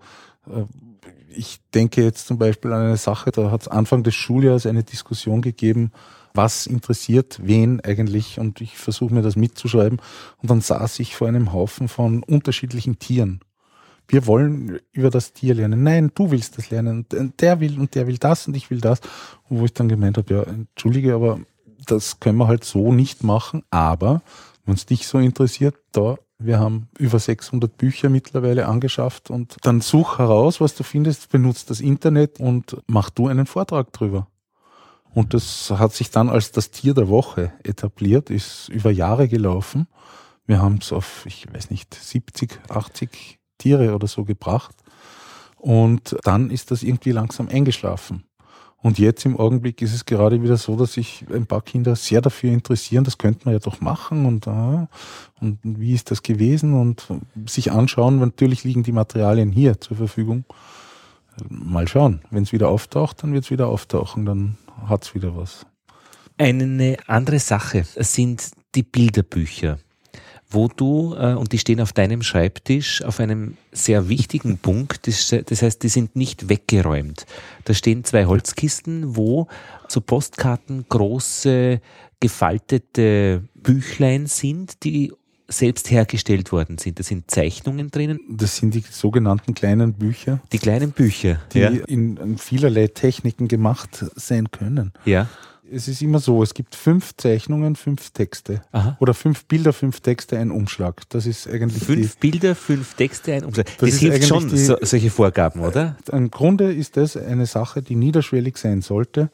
ich denke jetzt zum Beispiel an eine Sache, da hat es Anfang des Schuljahres eine Diskussion gegeben, was interessiert wen eigentlich, und ich versuche mir das mitzuschreiben, und dann saß ich vor einem Haufen von unterschiedlichen Tieren. Wir wollen über das Tier lernen. Nein, du willst das lernen. Und der will das und ich will das. Und wo ich dann gemeint habe, ja, entschuldige, aber das können wir halt so nicht machen, aber wenn es dich so interessiert, wir haben über 600 Bücher mittlerweile angeschafft, und dann such heraus, was du findest, benutzt das Internet und mach du einen Vortrag drüber. Und das hat sich dann als das Tier der Woche etabliert, ist über Jahre gelaufen. Wir haben es auf, 70, 80 Tiere oder so gebracht. Und dann ist das irgendwie langsam eingeschlafen. Und jetzt im Augenblick ist es gerade wieder so, dass sich ein paar Kinder sehr dafür interessieren, das könnte man ja doch machen, und wie ist das gewesen, und sich anschauen. Natürlich liegen die Materialien hier zur Verfügung. Mal schauen, wenn es wieder auftaucht, dann wird es wieder auftauchen, dann hat es wieder was. Eine andere Sache sind die Bilderbücher, wo du, und die stehen auf deinem Schreibtisch auf einem sehr wichtigen Punkt, das heißt, die sind nicht weggeräumt. Da stehen 2 Holzkisten, wo so Postkarten, große, gefaltete Büchlein sind, die selbst hergestellt worden sind. Da sind Zeichnungen drinnen. Das sind die sogenannten kleinen Bücher. Die kleinen Bücher. Die in vielerlei Techniken gemacht sein können. Ja. Es ist immer so, es gibt 5 Zeichnungen, 5 Texte. Aha. Oder 5 Bilder, 5 Texte, ein Umschlag. Das ist eigentlich 5 Bilder, 5 Texte, ein Umschlag. Das hilft schon, solche Vorgaben, oder? Im Grunde ist das eine Sache, die niederschwellig sein sollte.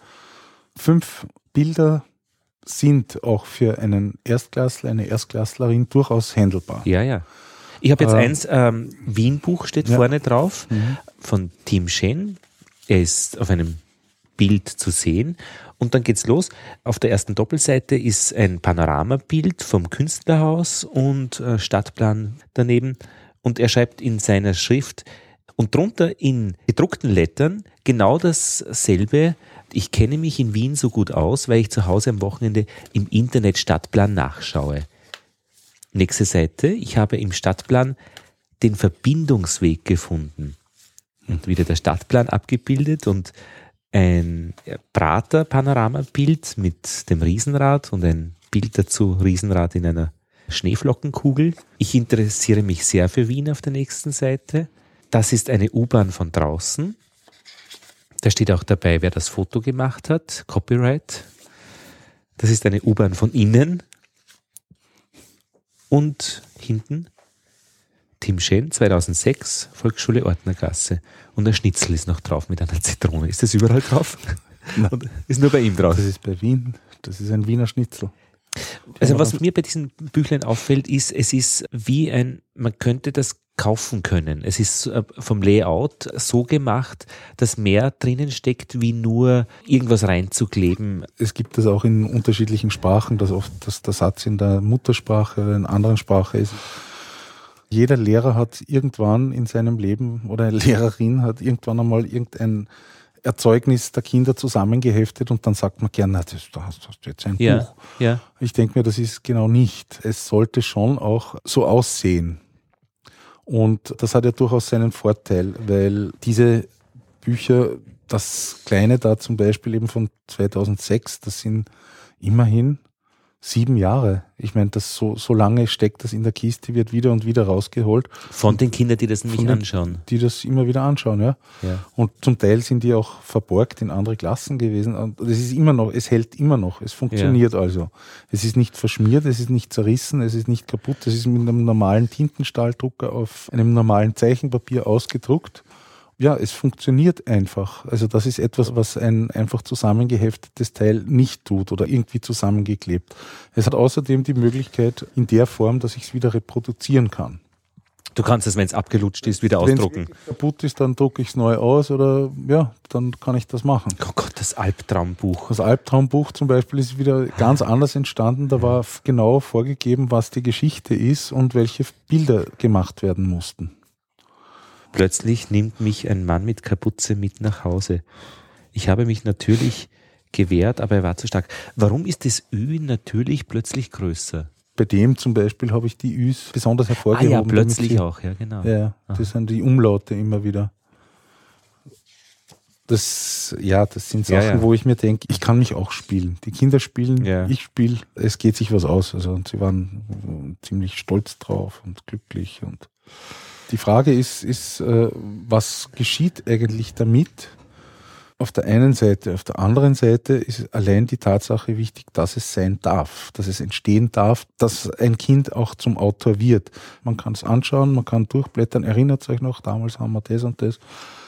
5 Bilder sind auch für einen Erstklässler, eine Erstklässlerin durchaus handelbar. Ja. Ich habe jetzt eins, Wien-Buch steht vorne drauf, von Tim Shen. Er ist auf einem Bild zu sehen. Und dann geht's los. Auf der ersten Doppelseite ist ein Panoramabild vom Künstlerhaus und Stadtplan daneben. Und er schreibt in seiner Schrift und drunter in gedruckten Lettern genau dasselbe. Ich kenne mich in Wien so gut aus, weil ich zu Hause am Wochenende im Internet Stadtplan nachschaue. Nächste Seite. Ich habe im Stadtplan den Verbindungsweg gefunden. Und wieder der Stadtplan abgebildet und ein Prater-Panoramabild mit dem Riesenrad und ein Bild dazu, Riesenrad in einer Schneeflockenkugel. Ich interessiere mich sehr für Wien auf der nächsten Seite. Das ist eine U-Bahn von draußen. Da steht auch dabei, wer das Foto gemacht hat. Copyright. Das ist eine U-Bahn von innen. Und hinten Tim Schenn, 2006, Volksschule Ortnergasse. Und ein Schnitzel ist noch drauf mit einer Zitrone. Ist das überall drauf? Nein. Ist nur bei ihm drauf? Das ist bei Wien. Das ist ein Wiener Schnitzel. Also was mir bei diesen Büchlein auffällt, ist, es ist wie man könnte das kaufen können. Es ist vom Layout so gemacht, dass mehr drinnen steckt, wie nur irgendwas reinzukleben. Es gibt das auch in unterschiedlichen Sprachen, dass oft der Satz in der Muttersprache oder in einer anderen Sprache ist. Jeder Lehrer hat irgendwann in seinem Leben oder eine Lehrerin hat irgendwann einmal irgendein Erzeugnis der Kinder zusammengeheftet und dann sagt man gerne, da hast du jetzt ein Buch. Ja. Ich denke mir, das ist genau nicht. Es sollte schon auch so aussehen. Und das hat ja durchaus seinen Vorteil, weil diese Bücher, das Kleine da zum Beispiel eben von 2006, das sind immerhin 7 Jahre. Ich meine, so lange steckt das in der Kiste, wird wieder und wieder rausgeholt. Von den Kindern, die das nämlich anschauen. Die das immer wieder anschauen, ja. Und zum Teil sind die auch verborgt in andere Klassen gewesen. Und das ist immer noch, es hält immer noch, es funktioniert also. Es ist nicht verschmiert, es ist nicht zerrissen, es ist nicht kaputt, es ist mit einem normalen Tintenstahldrucker auf einem normalen Zeichenpapier ausgedruckt. Ja, es funktioniert einfach. Also das ist etwas, was ein einfach zusammengeheftetes Teil nicht tut oder irgendwie zusammengeklebt. Es hat außerdem die Möglichkeit in der Form, dass ich es wieder reproduzieren kann. Du kannst es, wenn es abgelutscht ist, wieder ausdrucken. Wenn es kaputt ist, dann drucke ich es neu aus oder ja, dann kann ich das machen. Oh Gott, das Albtraumbuch. Das Albtraumbuch zum Beispiel ist wieder ganz anders entstanden. Da war genau vorgegeben, was die Geschichte ist und welche Bilder gemacht werden mussten. Plötzlich nimmt mich ein Mann mit Kapuze mit nach Hause. Ich habe mich natürlich gewehrt, aber er war zu stark. Warum ist das Ü natürlich plötzlich größer? Bei dem zum Beispiel habe ich die Üs besonders hervorgehoben. Ah ja, plötzlich auch, ja genau. Ja, das sind die Umlaute immer wieder. Das sind Sachen, wo ich mir denke, ich kann mich auch spielen. Die Kinder spielen, ich spiele, es geht sich was aus. Also, und sie waren ziemlich stolz drauf und glücklich. Und die Frage ist, was geschieht eigentlich damit? Auf der einen Seite. Auf der anderen Seite ist allein die Tatsache wichtig, dass es sein darf, dass es entstehen darf, dass ein Kind auch zum Autor wird. Man kann es anschauen, man kann durchblättern, erinnert euch noch, damals haben wir das und das.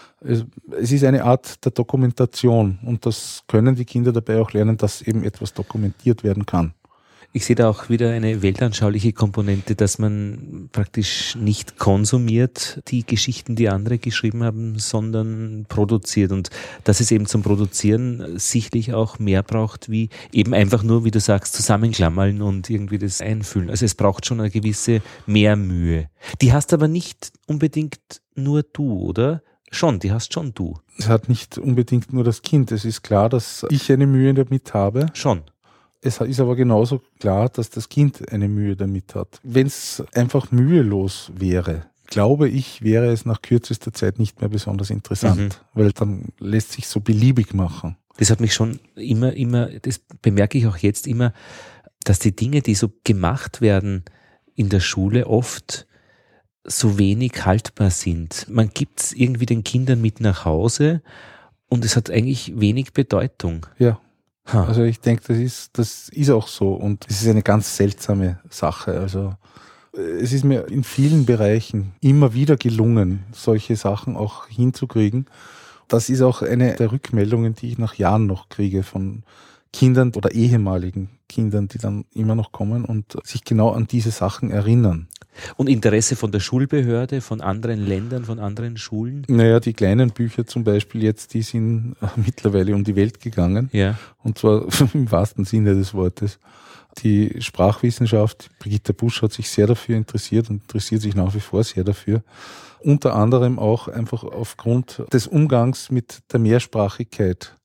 Es ist eine Art der Dokumentation und das können die Kinder dabei auch lernen, dass eben etwas dokumentiert werden kann. Ich sehe da auch wieder eine weltanschauliche Komponente, dass man praktisch nicht konsumiert die Geschichten, die andere geschrieben haben, sondern produziert. Und dass es eben zum Produzieren sichtlich auch mehr braucht, wie eben einfach nur, wie du sagst, zusammenklammern und irgendwie das einfüllen. Also es braucht schon eine gewisse Mehrmühe. Die hast aber nicht unbedingt nur du, oder? Schon, die hast schon du. Es hat nicht unbedingt nur das Kind. Es ist klar, dass ich eine Mühe damit habe. Schon. Es ist aber genauso klar, dass das Kind eine Mühe damit hat. Wenn es einfach mühelos wäre, glaube ich, wäre es nach kürzester Zeit nicht mehr besonders interessant, weil dann lässt sich so beliebig machen. Das hat mich schon immer, das bemerke ich auch jetzt immer, dass die Dinge, die so gemacht werden in der Schule, oft so wenig haltbar sind. Man gibt es irgendwie den Kindern mit nach Hause und es hat eigentlich wenig Bedeutung. Ja. Also ich denke, das ist auch so und es ist eine ganz seltsame Sache. Also es ist mir in vielen Bereichen immer wieder gelungen, solche Sachen auch hinzukriegen. Das ist auch eine der Rückmeldungen, die ich nach Jahren noch kriege von Kindern oder ehemaligen Kindern, die dann immer noch kommen und sich genau an diese Sachen erinnern. Und Interesse von der Schulbehörde, von anderen Ländern, von anderen Schulen? Naja, die kleinen Bücher zum Beispiel jetzt, die sind mittlerweile um die Welt gegangen. Ja. Und zwar im wahrsten Sinne des Wortes. Die Sprachwissenschaft, Brigitte Busch hat sich sehr dafür interessiert und interessiert sich nach wie vor sehr dafür. Unter anderem auch einfach aufgrund des Umgangs mit der Mehrsprachigkeit.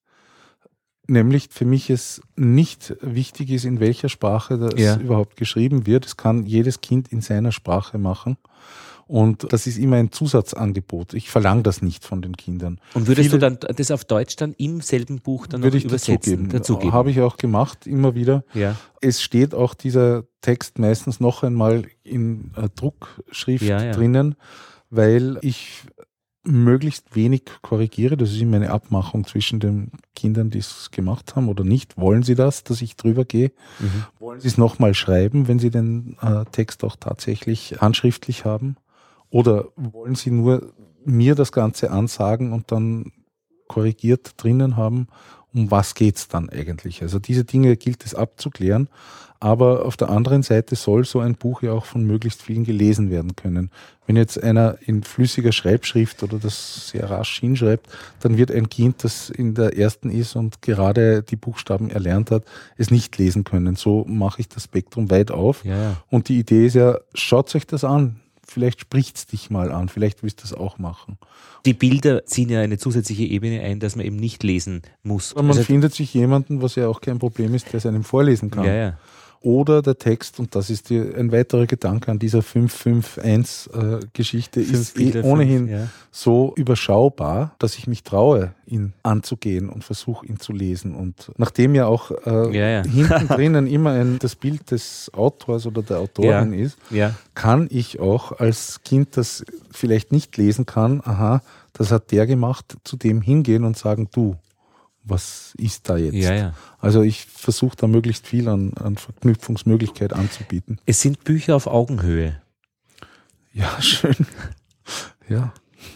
Nämlich für mich es nicht wichtig ist, in welcher Sprache das überhaupt geschrieben wird. Es kann jedes Kind in seiner Sprache machen. Und das ist immer ein Zusatzangebot. Ich verlange das nicht von den Kindern. Und würdest du dann das auf Deutsch dann im selben Buch dann noch übersetzen? Dazugeben. Habe ich auch gemacht, immer wieder. Ja. Es steht auch dieser Text meistens noch einmal in Druckschrift drinnen, weil ich möglichst wenig korrigiere. Das ist immer eine Abmachung zwischen den Kindern, die es gemacht haben oder nicht. Wollen sie das, dass ich drüber gehe? Wollen sie es nochmal schreiben, wenn sie den Text auch tatsächlich handschriftlich haben? Oder wollen sie nur mir das Ganze ansagen und dann korrigiert drinnen haben? Um was geht's dann eigentlich? Also diese Dinge gilt es abzuklären. Aber auf der anderen Seite soll so ein Buch ja auch von möglichst vielen gelesen werden können. Wenn jetzt einer in flüssiger Schreibschrift oder das sehr rasch hinschreibt, dann wird ein Kind, das in der ersten ist und gerade die Buchstaben erlernt hat, es nicht lesen können. So mache ich das Spektrum weit auf. Ja. Und die Idee ist ja, schaut euch das an. Vielleicht spricht's dich mal an. Vielleicht willst du das auch machen. Die Bilder ziehen ja eine zusätzliche Ebene ein, dass man eben nicht lesen muss. Aber man findet sich jemanden, was ja auch kein Problem ist, der es einem vorlesen kann. Ja. Oder der Text, und das ist ein weiterer Gedanke an dieser 5-5-1-Geschichte, ist ohnehin so überschaubar, dass ich mich traue, ihn anzugehen und versuche, ihn zu lesen. Und nachdem ja auch hinten drinnen immer das Bild des Autors oder der Autorin ist, kann ich auch als Kind, das vielleicht nicht lesen kann, das hat der gemacht, zu dem hingehen und sagen, du, was ist da jetzt? Ja. Also ich versuche da möglichst viel an Verknüpfungsmöglichkeit anzubieten. Es sind Bücher auf Augenhöhe. Ja, schön. Ja.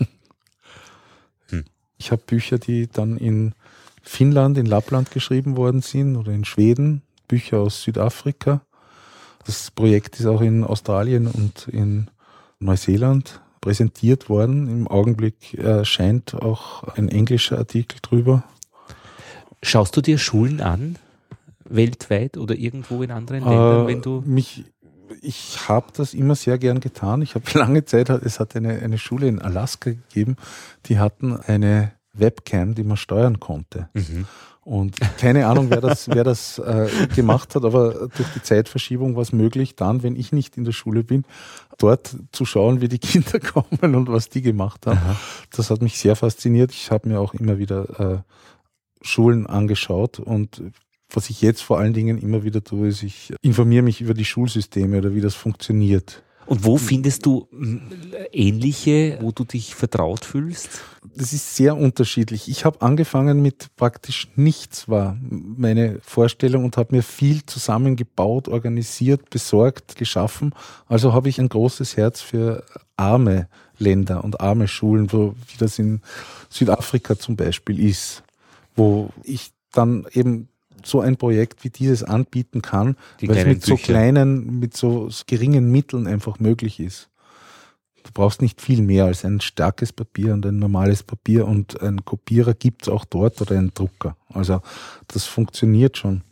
Ich habe Bücher, die dann in Finnland, in Lappland geschrieben worden sind oder in Schweden, Bücher aus Südafrika. Das Projekt ist auch in Australien und in Neuseeland präsentiert worden. Im Augenblick erscheint auch ein englischer Artikel drüber. Schaust du dir Schulen an, weltweit oder irgendwo in anderen Ländern, wenn du... Ich habe das immer sehr gern getan. Ich habe lange Zeit, es hat eine Schule in Alaska gegeben, die hatten eine Webcam, die man steuern konnte. Und keine Ahnung, wer das gemacht hat, aber durch die Zeitverschiebung war es möglich, dann, wenn ich nicht in der Schule bin, dort zu schauen, wie die Kinder kommen und was die gemacht haben. Das hat mich sehr fasziniert. Ich habe mir auch immer wieder Schulen angeschaut und was ich jetzt vor allen Dingen immer wieder tue, ist, ich informiere mich über die Schulsysteme oder wie das funktioniert. Und wo findest du ähnliche, wo du dich vertraut fühlst? Das ist sehr unterschiedlich. Ich habe angefangen mit praktisch nichts war meine Vorstellung und habe mir viel zusammengebaut, organisiert, besorgt, geschaffen. Also habe ich ein großes Herz für arme Länder und arme Schulen, wie das in Südafrika zum Beispiel ist, wo ich dann eben so ein Projekt wie dieses anbieten kann, weil es mit so geringen Mitteln einfach möglich ist. Du brauchst nicht viel mehr als ein starkes Papier und ein normales Papier und einen Kopierer gibt es auch dort oder einen Drucker. Also das funktioniert schon.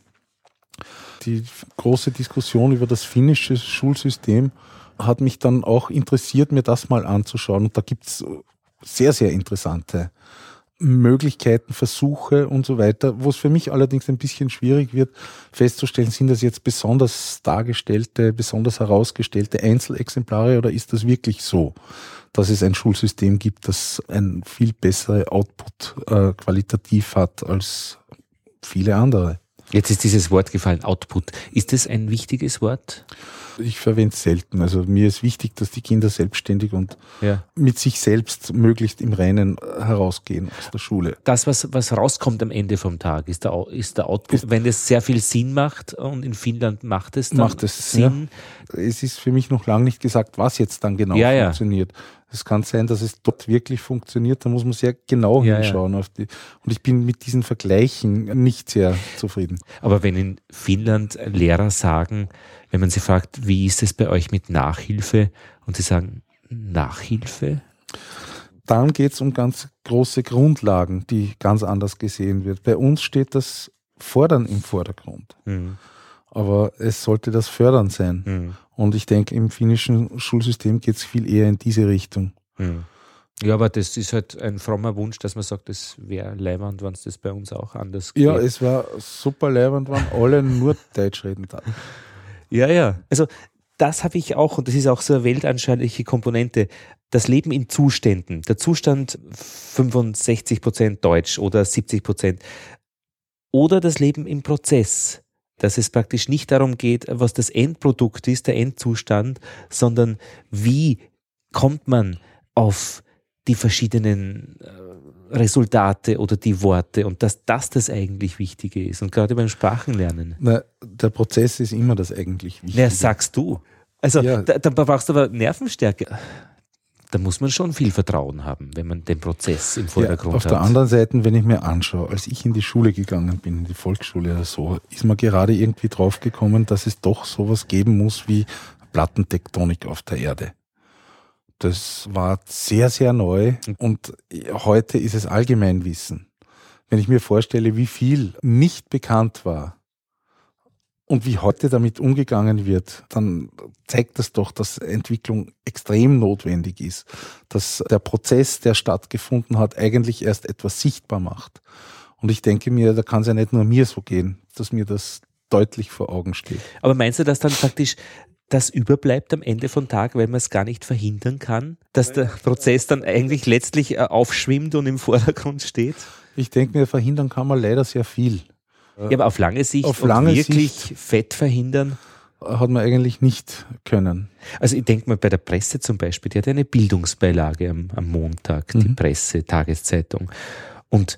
Die große Diskussion über das finnische Schulsystem hat mich dann auch interessiert, mir das mal anzuschauen. Und da gibt es sehr, sehr interessante Möglichkeiten, Versuche und so weiter. Wo es für mich allerdings ein bisschen schwierig wird, festzustellen, sind das jetzt besonders dargestellte, besonders herausgestellte Einzelexemplare oder ist das wirklich so, dass es ein Schulsystem gibt, das ein viel bessere Output qualitativ hat als viele andere? Jetzt ist dieses Wort gefallen, Output. Ist das ein wichtiges Wort? Ich verwende es selten. Also mir ist wichtig, dass die Kinder selbstständig und mit sich selbst möglichst im Reinen herausgehen aus der Schule. Das, was rauskommt am Ende vom Tag, ist der Output. Wenn das sehr viel Sinn macht und in Finnland macht es Sinn. Ja. Es ist für mich noch lange nicht gesagt, was jetzt dann genau funktioniert. Es kann sein, dass es dort wirklich funktioniert. Da muss man sehr genau hinschauen. Und ich bin mit diesen Vergleichen nicht sehr zufrieden. Aber wenn in Finnland Lehrer sagen, wenn man sie fragt, wie ist es bei euch mit Nachhilfe? Und sie sagen, Nachhilfe? Dann geht es um ganz große Grundlagen, die ganz anders gesehen wird. Bei uns steht das Fordern im Vordergrund. Aber es sollte das Fördern sein. Und ich denke, im finnischen Schulsystem geht es viel eher in diese Richtung. Ja, aber das ist halt ein frommer Wunsch, dass man sagt, das wäre leibend, wenn es das bei uns auch anders geht. Ja, es war super leibend, wenn alle nur Deutsch reden hatten. Ja. Also das habe ich auch, und das ist auch so eine weltanschauliche Komponente, das Leben in Zuständen. Der Zustand 65% Deutsch oder 70%. Oder das Leben im Prozess, dass es praktisch nicht darum geht, was das Endprodukt ist, der Endzustand, sondern wie kommt man auf die verschiedenen Resultate oder die Worte und dass das eigentlich Wichtige ist. Und gerade beim Sprachenlernen. Na, der Prozess ist immer das eigentlich Wichtige. Na, sagst du. Also ja. da brauchst du aber Nervenstärke. Da muss man schon viel Vertrauen haben, wenn man den Prozess im Vordergrund hat. Auf der anderen Seite, wenn ich mir anschaue, als ich in die Schule gegangen bin, in die Volksschule oder so, ist man gerade irgendwie draufgekommen, dass es doch sowas geben muss wie Plattentektonik auf der Erde. Das war sehr, sehr neu und heute ist es Allgemeinwissen. Wenn ich mir vorstelle, wie viel nicht bekannt war und wie heute damit umgegangen wird, dann zeigt das doch, dass Entwicklung extrem notwendig ist, dass der Prozess, der stattgefunden hat, eigentlich erst etwas sichtbar macht. Und ich denke mir, da kann es ja nicht nur mir so gehen, dass mir das deutlich vor Augen steht. Aber meinst du, dass dann praktisch das überbleibt am Ende vom Tag, weil man es gar nicht verhindern kann, dass der Prozess dann eigentlich letztlich aufschwimmt und im Vordergrund steht? Ich denke mir, verhindern kann man leider sehr viel. Ja, aber auf lange Sicht wirklich Fett verhindern? Hat man eigentlich nicht können. Also ich denke mal bei der Presse zum Beispiel, die hat eine Bildungsbeilage am Montag, die Presse, Tageszeitung. Und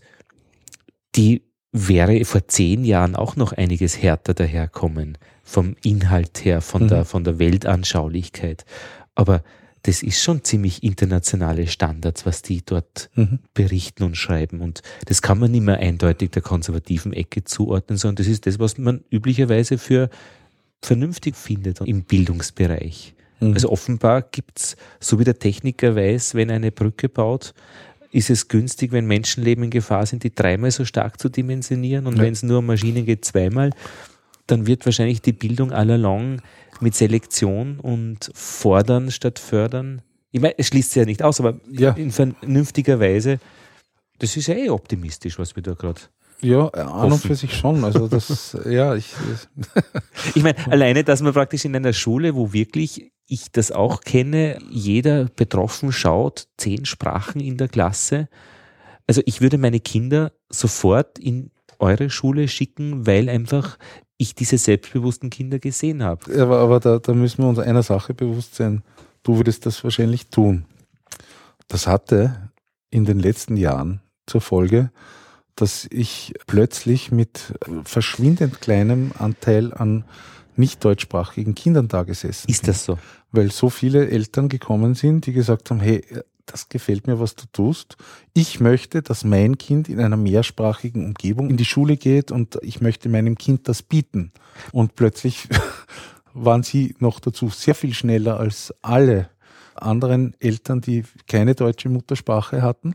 die wäre vor 10 Jahren auch noch einiges härter daherkommen, vom Inhalt her, von der Weltanschaulichkeit. Aber das ist schon ziemlich internationale Standards, was die dort berichten und schreiben. Und das kann man nicht mehr eindeutig der konservativen Ecke zuordnen, sondern das ist das, was man üblicherweise für vernünftig findet im Bildungsbereich. Also offenbar gibt's, so wie der Techniker weiß, wenn er eine Brücke baut, ist es günstig, wenn Menschenleben in Gefahr sind, die 3-mal so stark zu dimensionieren. Und wenn es nur um Maschinen geht, 2-mal, dann wird wahrscheinlich die Bildung all along mit Selektion und Fordern statt Fördern. Ich meine, es schließt sich ja nicht aus, aber in vernünftiger Weise, das ist ja optimistisch, was wir da gerade. Ja, an und für sich schon. Also das, Ich meine, alleine, dass man praktisch in einer Schule, wo wirklich, ich das auch kenne, jeder betroffen schaut, 10 Sprachen in der Klasse. Also ich würde meine Kinder sofort in eure Schule schicken, weil einfach ich diese selbstbewussten Kinder gesehen habe. Aber da müssen wir uns einer Sache bewusst sein. Du würdest das wahrscheinlich tun. Das hatte in den letzten Jahren zur Folge, dass ich plötzlich mit verschwindend kleinem Anteil an nicht deutschsprachigen Kindern da gesessen bin. Ist das so? Weil so viele Eltern gekommen sind, die gesagt haben, hey, das gefällt mir, was du tust. Ich möchte, dass mein Kind in einer mehrsprachigen Umgebung in die Schule geht und ich möchte meinem Kind das bieten. Und plötzlich waren sie noch dazu sehr viel schneller als alle anderen Eltern, die keine deutsche Muttersprache hatten.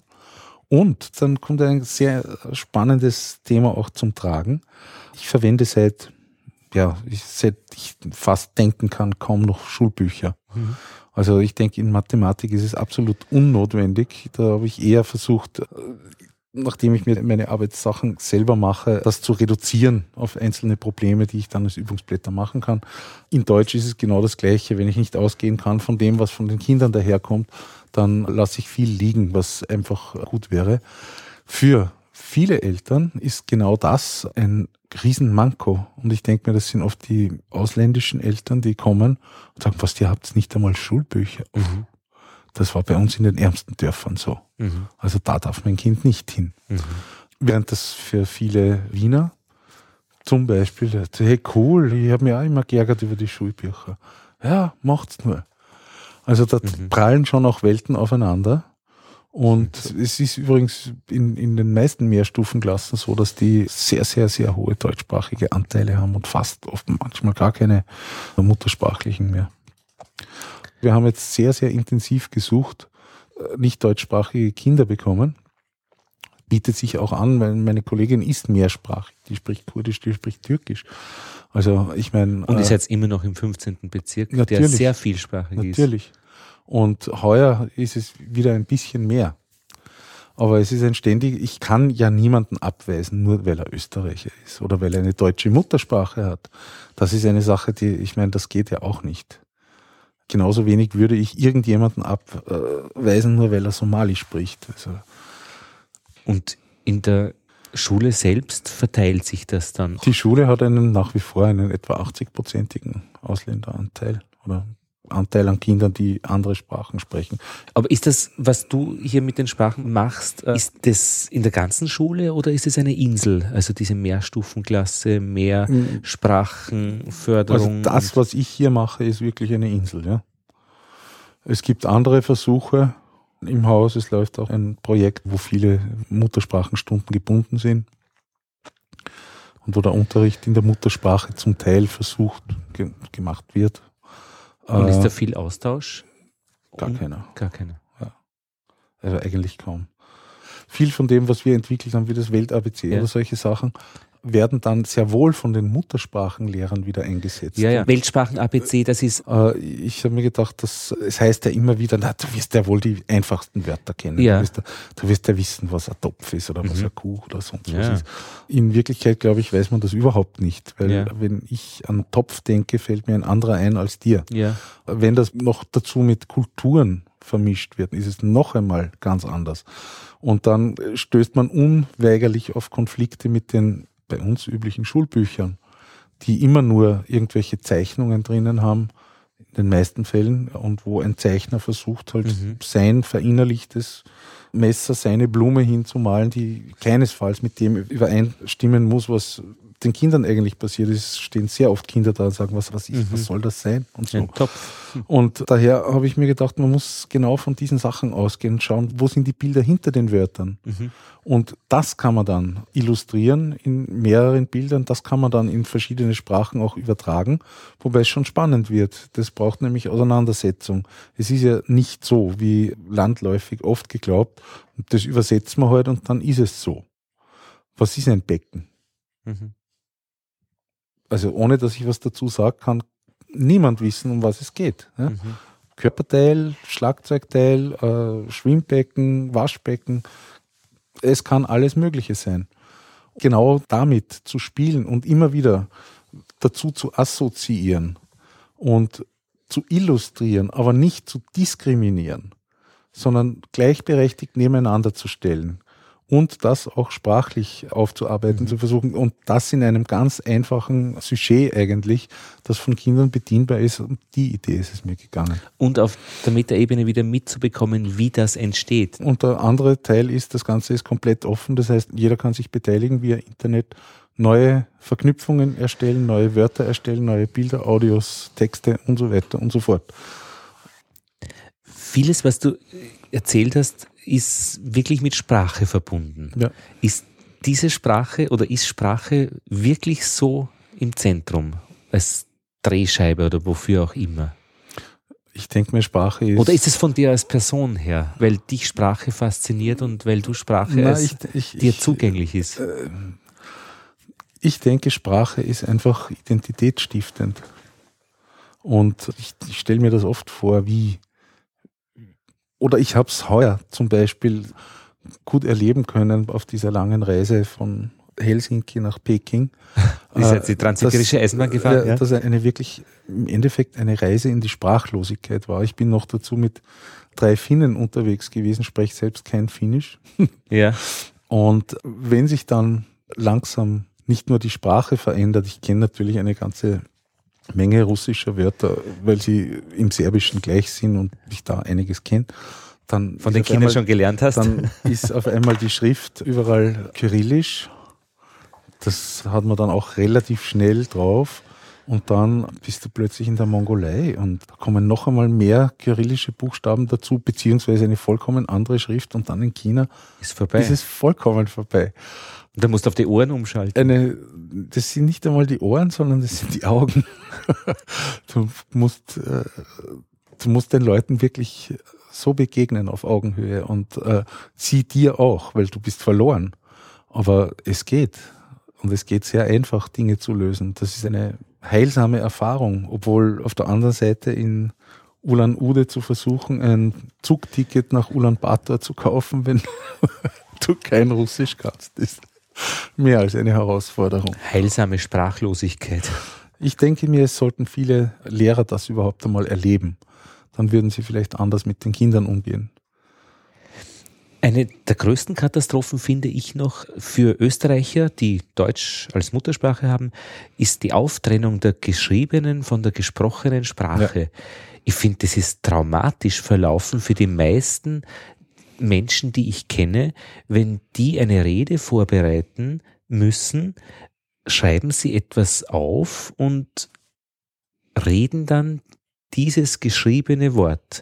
Und dann kommt ein sehr spannendes Thema auch zum Tragen. Ich verwende seit ich fast denken kann, kaum noch Schulbücher. Also ich denke, in Mathematik ist es absolut unnotwendig. Da habe ich eher versucht, nachdem ich mir meine Arbeitssachen selber mache, das zu reduzieren auf einzelne Probleme, die ich dann als Übungsblätter machen kann. In Deutsch ist es genau das Gleiche. Wenn ich nicht ausgehen kann von dem, was von den Kindern daherkommt, dann lasse ich viel liegen, was einfach gut wäre. Für viele Eltern ist genau das ein Riesenmanko. Und ich denke mir, das sind oft die ausländischen Eltern, die kommen und sagen, was, ihr habt nicht einmal Schulbücher. Das war bei uns in den ärmsten Dörfern so. Also da darf mein Kind nicht hin. Während das für viele Wiener zum Beispiel, hey cool, ich habe mich auch immer geärgert über die Schulbücher. Ja, macht's nur. Also da prallen schon auch Welten aufeinander. Und es ist übrigens in den meisten Mehrstufenklassen so, dass die sehr, sehr, sehr hohe deutschsprachige Anteile haben und fast oft manchmal gar keine muttersprachlichen mehr. Wir haben jetzt sehr, sehr intensiv gesucht, nicht deutschsprachige Kinder bekommen. Bietet sich auch an, weil meine Kollegin ist mehrsprachig. Die spricht Kurdisch, die spricht Türkisch. Also ich meine... Und ihr seid immer noch im 15. Bezirk, der sehr vielsprachig ist. Natürlich. Und heuer ist es wieder ein bisschen mehr. Aber es ist ein ich kann ja niemanden abweisen, nur weil er Österreicher ist oder weil er eine deutsche Muttersprache hat. Das ist eine Sache, das geht ja auch nicht. genauso wenig würde ich irgendjemanden abweisen, nur weil er Somali spricht. Also. Und in der Schule selbst verteilt sich das dann? Die Schule hat nach wie vor einen etwa 80-prozentigen Ausländeranteil oder Anteil an Kindern, die andere Sprachen sprechen. Aber ist das, was du hier mit den Sprachen machst, ist das in der ganzen Schule oder ist es eine Insel? Also diese Mehrstufenklasse, mehr Sprachenförderung? Also das, was ich hier mache, ist wirklich eine Insel. Ja. Es gibt andere Versuche im Haus. Es läuft auch ein Projekt, wo viele Muttersprachenstunden gebunden sind und wo der Unterricht in der Muttersprache zum Teil versucht gemacht wird. Und ist da viel Austausch? Gar keiner. Gar keiner. Ja. Also eigentlich kaum. Viel von dem, was wir entwickelt haben, wie das Welt-ABC oder solche Sachen, werden dann sehr wohl von den Muttersprachenlehrern wieder eingesetzt. Ja. Weltsprachen-ABC, das ist... Ich habe mir gedacht, es heißt ja immer wieder, du wirst ja wohl die einfachsten Wörter kennen. Ja. Du wirst ja wissen, was ein Topf ist oder was eine Kuh oder sonst was ist. In Wirklichkeit, glaube ich, weiß man das überhaupt nicht, weil wenn ich an Topf denke, fällt mir ein anderer ein als dir. Ja. Wenn das noch dazu mit Kulturen vermischt wird, ist es noch einmal ganz anders. Und dann stößt man unweigerlich auf Konflikte mit den bei uns üblichen Schulbüchern, die immer nur irgendwelche Zeichnungen drinnen haben, in den meisten Fällen, und wo ein Zeichner versucht halt sein verinnerlichtes Messer, seine Blume hinzumalen, die keinesfalls mit dem übereinstimmen muss, was den Kindern eigentlich passiert ist. Es stehen sehr oft Kinder da und sagen, was soll das sein? Und so. Ein Topf. Und daher habe ich mir gedacht, man muss genau von diesen Sachen ausgehen und schauen, wo sind die Bilder hinter den Wörtern. Und das kann man dann illustrieren in mehreren Bildern, das kann man dann in verschiedene Sprachen auch übertragen, wobei es schon spannend wird. Das braucht nämlich Auseinandersetzung. Es ist ja nicht so, wie landläufig oft geglaubt, das übersetzen wir halt und dann ist es so. Was ist ein Becken? Also ohne, dass ich was dazu sage, kann niemand wissen, um was es geht. Ja? Körperteil, Schlagzeugteil, Schwimmbecken, Waschbecken, es kann alles Mögliche sein. Genau damit zu spielen und immer wieder dazu zu assoziieren und zu illustrieren, aber nicht zu diskriminieren, sondern gleichberechtigt nebeneinander zu stellen. Und das auch sprachlich aufzuarbeiten, zu versuchen. Und das in einem ganz einfachen Sujet eigentlich, das von Kindern bedienbar ist. Und die Idee ist es mir gegangen. Und auf der Metaebene wieder mitzubekommen, wie das entsteht. Und der andere Teil ist, das Ganze ist komplett offen. Das heißt, jeder kann sich beteiligen via Internet, neue Verknüpfungen erstellen, neue Wörter erstellen, neue Bilder, Audios, Texte und so weiter und so fort. Vieles, was du erzählt hast, ist wirklich mit Sprache verbunden. Ja. Ist diese Sprache oder ist Sprache wirklich so im Zentrum als Drehscheibe oder wofür auch immer? Ich denke mir, Sprache ist... Oder ist es von dir als Person her, weil dich Sprache fasziniert und weil du Sprache dir zugänglich ist? Ich denke, Sprache ist einfach identitätsstiftend. Und ich stelle mir das oft vor, oder ich habe es heuer zum Beispiel gut erleben können auf dieser langen Reise von Helsinki nach Peking. Ist jetzt die Transsibirische Eisenbahn gefahren? Ja. Dass im Endeffekt eine Reise in die Sprachlosigkeit war. Ich bin noch dazu mit 3 Finnen unterwegs gewesen, spreche selbst kein Finnisch. Ja. Und wenn sich dann langsam nicht nur die Sprache verändert, ich kenne natürlich eine ganze Menge russischer Wörter, weil sie im Serbischen gleich sind und ich da einiges kenne. Dann von den Kindern schon gelernt hast? Dann ist auf einmal die Schrift überall kyrillisch. Das hat man dann auch relativ schnell drauf. Und dann bist du plötzlich in der Mongolei und da kommen noch einmal mehr kyrillische Buchstaben dazu, beziehungsweise eine vollkommen andere Schrift. Und dann in China ist es vollkommen vorbei. Da musst du auf die Ohren umschalten. Das sind nicht einmal die Ohren, sondern das sind die Augen. Du musst den Leuten wirklich so begegnen auf Augenhöhe und sie dir auch, weil du bist verloren. Aber es geht. Und es geht sehr einfach, Dinge zu lösen. Das ist eine heilsame Erfahrung, obwohl auf der anderen Seite in Ulan-Ude zu versuchen, ein Zugticket nach Ulaanbaatar zu kaufen, wenn du kein Russisch kannst, ist mehr als eine Herausforderung. Heilsame Sprachlosigkeit. Ich denke mir, es sollten viele Lehrer das überhaupt einmal erleben. Dann würden sie vielleicht anders mit den Kindern umgehen. Eine der größten Katastrophen finde ich noch für Österreicher, die Deutsch als Muttersprache haben, ist die Auftrennung der geschriebenen von der gesprochenen Sprache. Ja. Ich finde, das ist traumatisch verlaufen für die meisten Menschen, die ich kenne. Wenn die eine Rede vorbereiten müssen, schreiben sie etwas auf und reden dann dieses geschriebene Wort,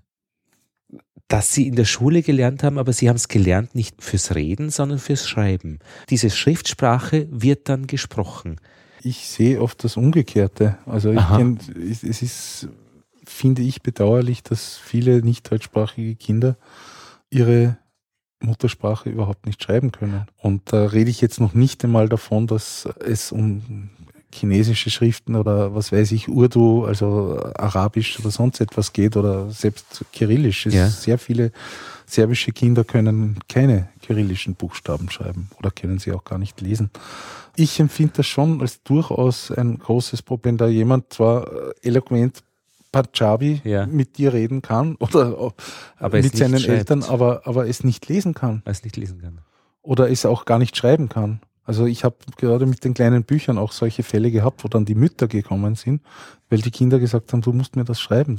das sie in der Schule gelernt haben, aber sie haben es gelernt nicht fürs Reden, sondern fürs Schreiben. Diese Schriftsprache wird dann gesprochen. Ich sehe oft das Umgekehrte. Also es ist, finde ich, bedauerlich, dass viele nicht deutschsprachige Kinder ihre Muttersprache überhaupt nicht schreiben können. Und da rede ich jetzt noch nicht einmal davon, dass es um chinesische Schriften oder was weiß ich, Urdu, also Arabisch oder sonst etwas geht oder selbst Kyrillisch. Sehr viele serbische Kinder können keine kyrillischen Buchstaben schreiben oder können sie auch gar nicht lesen. Ich empfinde das schon als durchaus ein großes Problem, da jemand zwar eloquent Punjabi mit dir reden kann oder aber mit seinen Eltern, aber es nicht lesen kann. Oder es auch gar nicht schreiben kann. Also ich habe gerade mit den kleinen Büchern auch solche Fälle gehabt, wo dann die Mütter gekommen sind, weil die Kinder gesagt haben, du musst mir das schreiben,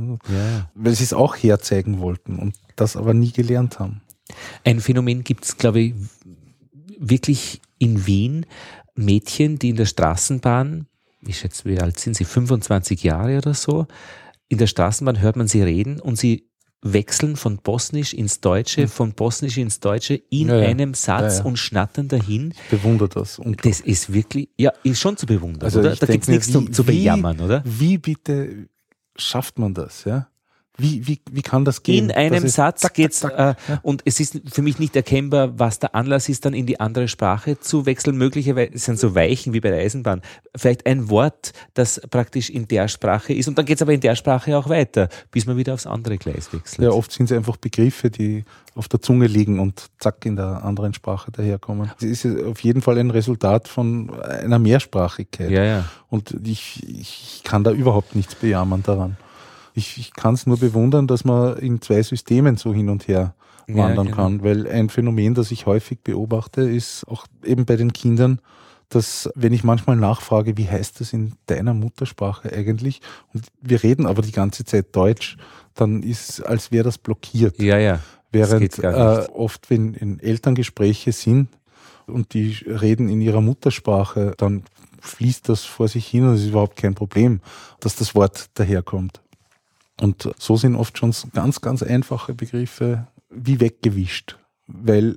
weil sie es auch herzeigen wollten und das aber nie gelernt haben. Ein Phänomen gibt es, glaube ich, wirklich in Wien. Mädchen, die in der Straßenbahn, ich schätze, wie alt sind sie, 25 Jahre oder so, in der Straßenbahn hört man sie reden und sie wechseln von Bosnisch ins Deutsche, von Bosnisch ins Deutsche in einem Satz und schnattern dahin. Ich bewundere das. Das ist wirklich, ist schon zu bewundern, also oder? Da gibt es nichts zu bejammern, oder? Wie bitte schafft man das, ja? Wie kann das gehen? In einem Satz geht's, und es ist für mich nicht erkennbar, was der Anlass ist, dann in die andere Sprache zu wechseln. Möglicherweise sind so Weichen wie bei der Eisenbahn. Vielleicht ein Wort, das praktisch in der Sprache ist, und dann geht's aber in der Sprache auch weiter, bis man wieder aufs andere Gleis wechselt. Ja, oft sind es einfach Begriffe, die auf der Zunge liegen und zack in der anderen Sprache daherkommen. Es ist auf jeden Fall ein Resultat von einer Mehrsprachigkeit. Ja. Und ich kann da überhaupt nichts bejammern daran. Ich kann es nur bewundern, dass man in zwei Systemen so hin und her wandern kann, weil ein Phänomen, das ich häufig beobachte, ist auch eben bei den Kindern, dass wenn ich manchmal nachfrage, wie heißt das in deiner Muttersprache eigentlich, und wir reden aber die ganze Zeit Deutsch, dann ist, als wäre das blockiert. Ja. Während oft, wenn in Elterngespräche sind und die reden in ihrer Muttersprache, dann fließt das vor sich hin und es ist überhaupt kein Problem, dass das Wort daherkommt. Und so sind oft schon ganz, ganz einfache Begriffe wie weggewischt, weil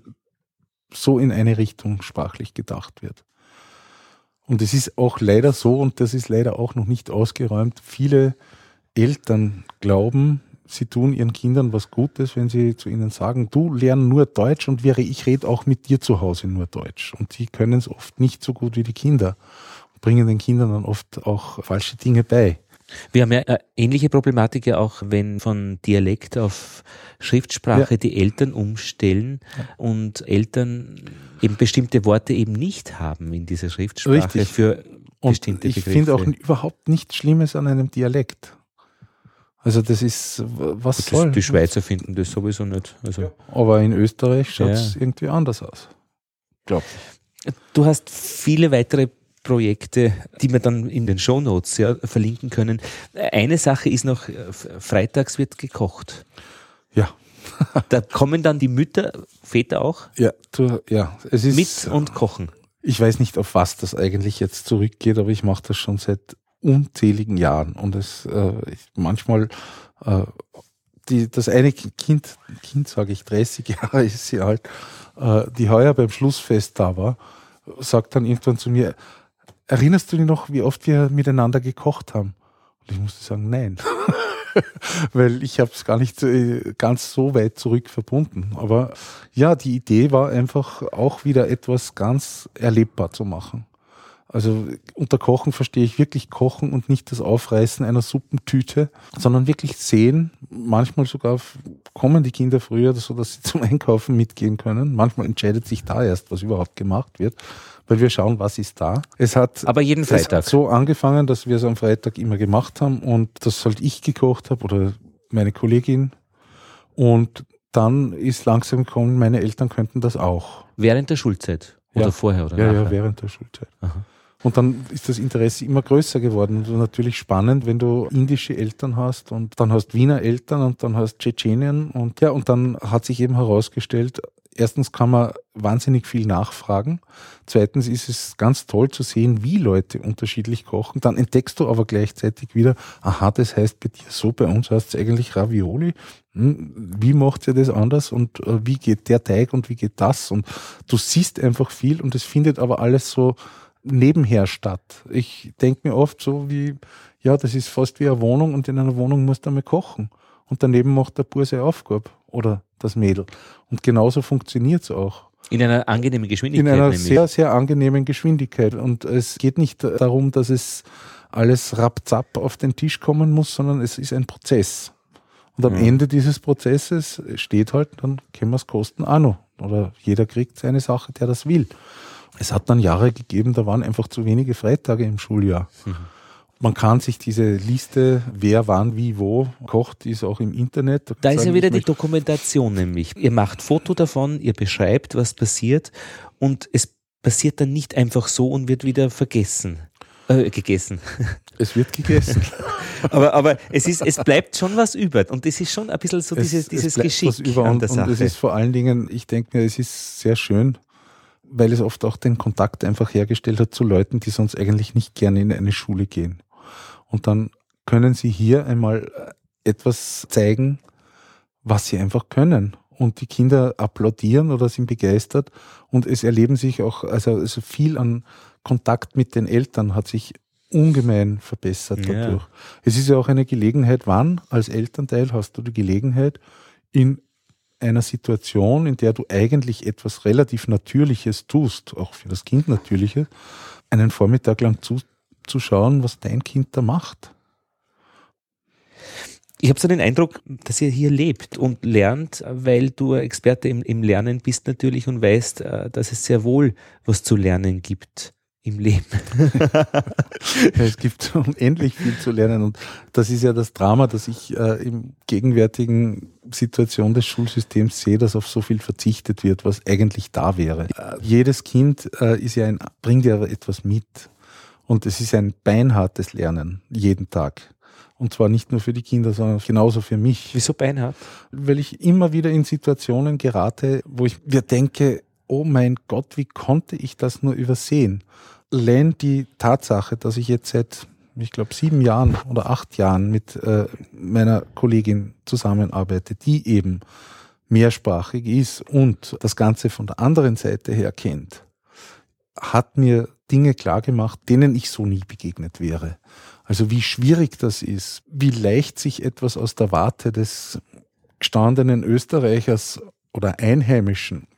so in eine Richtung sprachlich gedacht wird. Und es ist auch leider so, und das ist leider auch noch nicht ausgeräumt, viele Eltern glauben, sie tun ihren Kindern was Gutes, wenn sie zu ihnen sagen, du lern nur Deutsch und ich rede auch mit dir zu Hause nur Deutsch. Und sie können es oft nicht so gut wie die Kinder und bringen den Kindern dann oft auch falsche Dinge bei. Wir haben ja eine ähnliche Problematik ja auch, wenn von Dialekt auf Schriftsprache die Eltern umstellen und Eltern eben bestimmte Worte eben nicht haben in dieser Schriftsprache. Richtig. Für bestimmte Begriffe. Ich finde auch überhaupt nichts Schlimmes an einem Dialekt. Also das ist, was soll? Die Schweizer finden das sowieso nicht. Also. Aber in Österreich schaut es irgendwie anders aus. Glaub ich. Du hast viele weitere Projekte, die wir dann in den Shownotes verlinken können. Eine Sache ist noch, freitags wird gekocht. Ja. Da kommen dann die Mütter, Väter auch? Ja, es ist mit und kochen. Ich weiß nicht, auf was das eigentlich jetzt zurückgeht, aber ich mache das schon seit unzähligen Jahren. Und es manchmal das eine Kind sage ich, 30 Jahre ist sie alt, die heuer beim Schlussfest da war, sagt dann irgendwann zu mir, erinnerst du dich noch, wie oft wir miteinander gekocht haben? Und ich musste sagen, nein. Weil ich habe es gar nicht ganz so weit zurück verbunden. Aber ja, die Idee war einfach auch wieder etwas ganz erlebbar zu machen. Also unter Kochen verstehe ich wirklich Kochen und nicht das Aufreißen einer Suppentüte, sondern wirklich sehen. Manchmal sogar kommen die Kinder früher, so dass sie zum Einkaufen mitgehen können. Manchmal entscheidet sich da erst, was überhaupt gemacht wird, weil wir schauen, was ist da. Aber jeden Freitag. Es hat so angefangen, dass wir es am Freitag immer gemacht haben und das halt ich gekocht habe oder meine Kollegin. Und dann ist langsam gekommen, meine Eltern könnten das auch. Während der Schulzeit? Oder vorher? Oder nachher? Ja, während der Schulzeit. Aha. Und dann ist das Interesse immer größer geworden. Und natürlich spannend, wenn du indische Eltern hast und dann hast Wiener Eltern und dann hast Tschetschenien. Und dann hat sich eben herausgestellt, erstens kann man wahnsinnig viel nachfragen. Zweitens ist es ganz toll zu sehen, wie Leute unterschiedlich kochen. Dann entdeckst du aber gleichzeitig wieder, aha, das heißt bei dir so, bei uns heißt es eigentlich Ravioli. Wie macht ihr das anders und wie geht der Teig und wie geht das? Und du siehst einfach viel und es findet aber alles so nebenher statt. Ich denke mir oft so wie, ja, das ist fast wie eine Wohnung und in einer Wohnung musst du einmal kochen. Und daneben macht der Bub seine Aufgabe oder das Mädel. Und genauso funktioniert es auch. In einer angenehmen Geschwindigkeit. In einer nämlich. sehr, sehr angenehmen Geschwindigkeit. Und es geht nicht darum, dass es alles rapzapp auf den Tisch kommen muss, sondern es ist ein Prozess. Und am Ende dieses Prozesses steht halt, dann können wir es kosten auch noch. Oder jeder kriegt seine Sache, der das will. Es hat dann Jahre gegeben, da waren einfach zu wenige Freitage im Schuljahr. Man kann sich diese Liste, wer wann wie wo kocht, ist auch im Internet. Da ist ja wieder die Dokumentation nämlich. Ihr macht Foto davon, ihr beschreibt, was passiert und es passiert dann nicht einfach so und wird wieder gegessen. Es wird gegessen. aber es bleibt schon was über und das ist schon ein bisschen so dieses Geschick was über an der Sache. Und es ist vor allen Dingen, ich denke mir, es ist sehr schön, weil es oft auch den Kontakt einfach hergestellt hat zu Leuten, die sonst eigentlich nicht gerne in eine Schule gehen. Und dann können sie hier einmal etwas zeigen, was sie einfach können. Und die Kinder applaudieren oder sind begeistert und es erleben sich auch, also viel an Kontakt mit den Eltern hat sich ungemein verbessert dadurch. Ja. Es ist ja auch eine Gelegenheit, wann als Elternteil hast du die Gelegenheit, in einer Situation, in der du eigentlich etwas relativ Natürliches tust, auch für das Kind Natürliches, einen Vormittag lang zuzuschauen, was dein Kind da macht. Ich habe so den Eindruck, dass ihr hier lebt und lernt, weil du Experte im Lernen bist natürlich und weißt, dass es sehr wohl was zu lernen gibt im Leben. Ja, es gibt unendlich viel zu lernen und das ist ja das Drama, dass ich im gegenwärtigen Situation des Schulsystems sehe, dass auf so viel verzichtet wird, was eigentlich da wäre. Jedes Kind bringt ja etwas mit und es ist ein beinhartes Lernen, jeden Tag. Und zwar nicht nur für die Kinder, sondern genauso für mich. Wieso beinhart? Weil ich immer wieder in Situationen gerate, wo ich mir denke, oh mein Gott, wie konnte ich das nur übersehen? Allein die Tatsache, dass ich jetzt seit, ich glaube, 7 Jahren oder 8 Jahren mit meiner Kollegin zusammenarbeite, die eben mehrsprachig ist und das Ganze von der anderen Seite her kennt, hat mir Dinge klargemacht, denen ich so nie begegnet wäre. Also wie schwierig das ist, wie leicht sich etwas aus der Warte des gestandenen Österreichers oder Einheimischen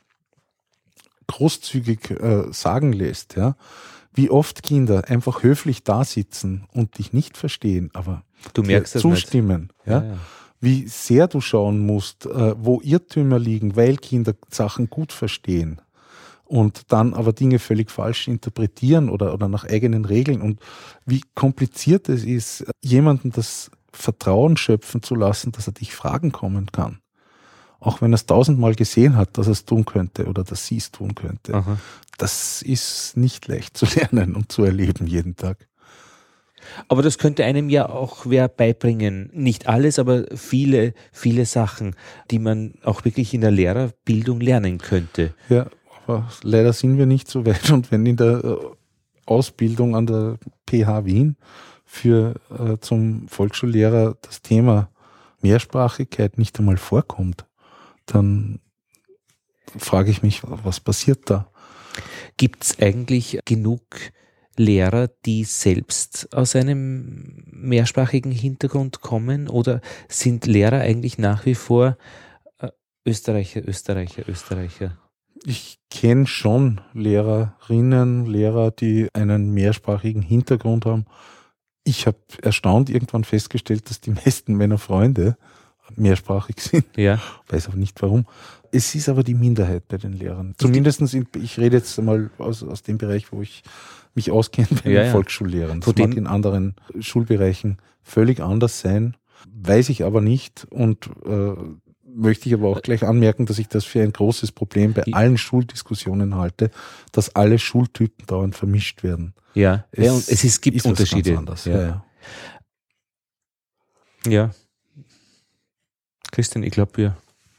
großzügig sagen lässt, ja, wie oft Kinder einfach höflich da sitzen und dich nicht verstehen, aber du merkst dir zustimmen. Ja? Ja. Wie sehr du schauen musst, wo Irrtümer liegen, weil Kinder Sachen gut verstehen und dann aber Dinge völlig falsch interpretieren oder nach eigenen Regeln und wie kompliziert es ist, jemandem das Vertrauen schöpfen zu lassen, dass er dich fragen kommen kann. Auch wenn er es 1000-mal gesehen hat, dass er es tun könnte oder dass sie es tun könnte. Aha. Das ist nicht leicht zu lernen und zu erleben jeden Tag. Aber das könnte einem ja auch wer beibringen. Nicht alles, aber viele, viele Sachen, die man auch wirklich in der Lehrerbildung lernen könnte. Ja, aber leider sind wir nicht so weit. Und wenn in der Ausbildung an der PH Wien zum Volksschullehrer das Thema Mehrsprachigkeit nicht einmal vorkommt, dann frage ich mich, was passiert da? Gibt es eigentlich genug Lehrer, die selbst aus einem mehrsprachigen Hintergrund kommen oder sind Lehrer eigentlich nach wie vor Österreicher? Ich kenne schon Lehrerinnen, Lehrer, die einen mehrsprachigen Hintergrund haben. Ich habe erstaunt irgendwann festgestellt, dass die meisten meiner Freunde mehrsprachig sind. Ja. Weiß aber nicht warum. Es ist aber die Minderheit bei den Lehrern. Zumindest, ich rede jetzt einmal aus dem Bereich, wo ich mich auskenne, bei den Volksschullehrern. Das mag in anderen Schulbereichen völlig anders sein, weiß ich aber nicht und möchte ich aber auch gleich anmerken, dass ich das für ein großes Problem bei allen Schuldiskussionen halte, dass alle Schultypen dauernd vermischt werden. Ja, und es gibt Unterschiede. Ganz anders. Ja. Christian, ich glaube, wir.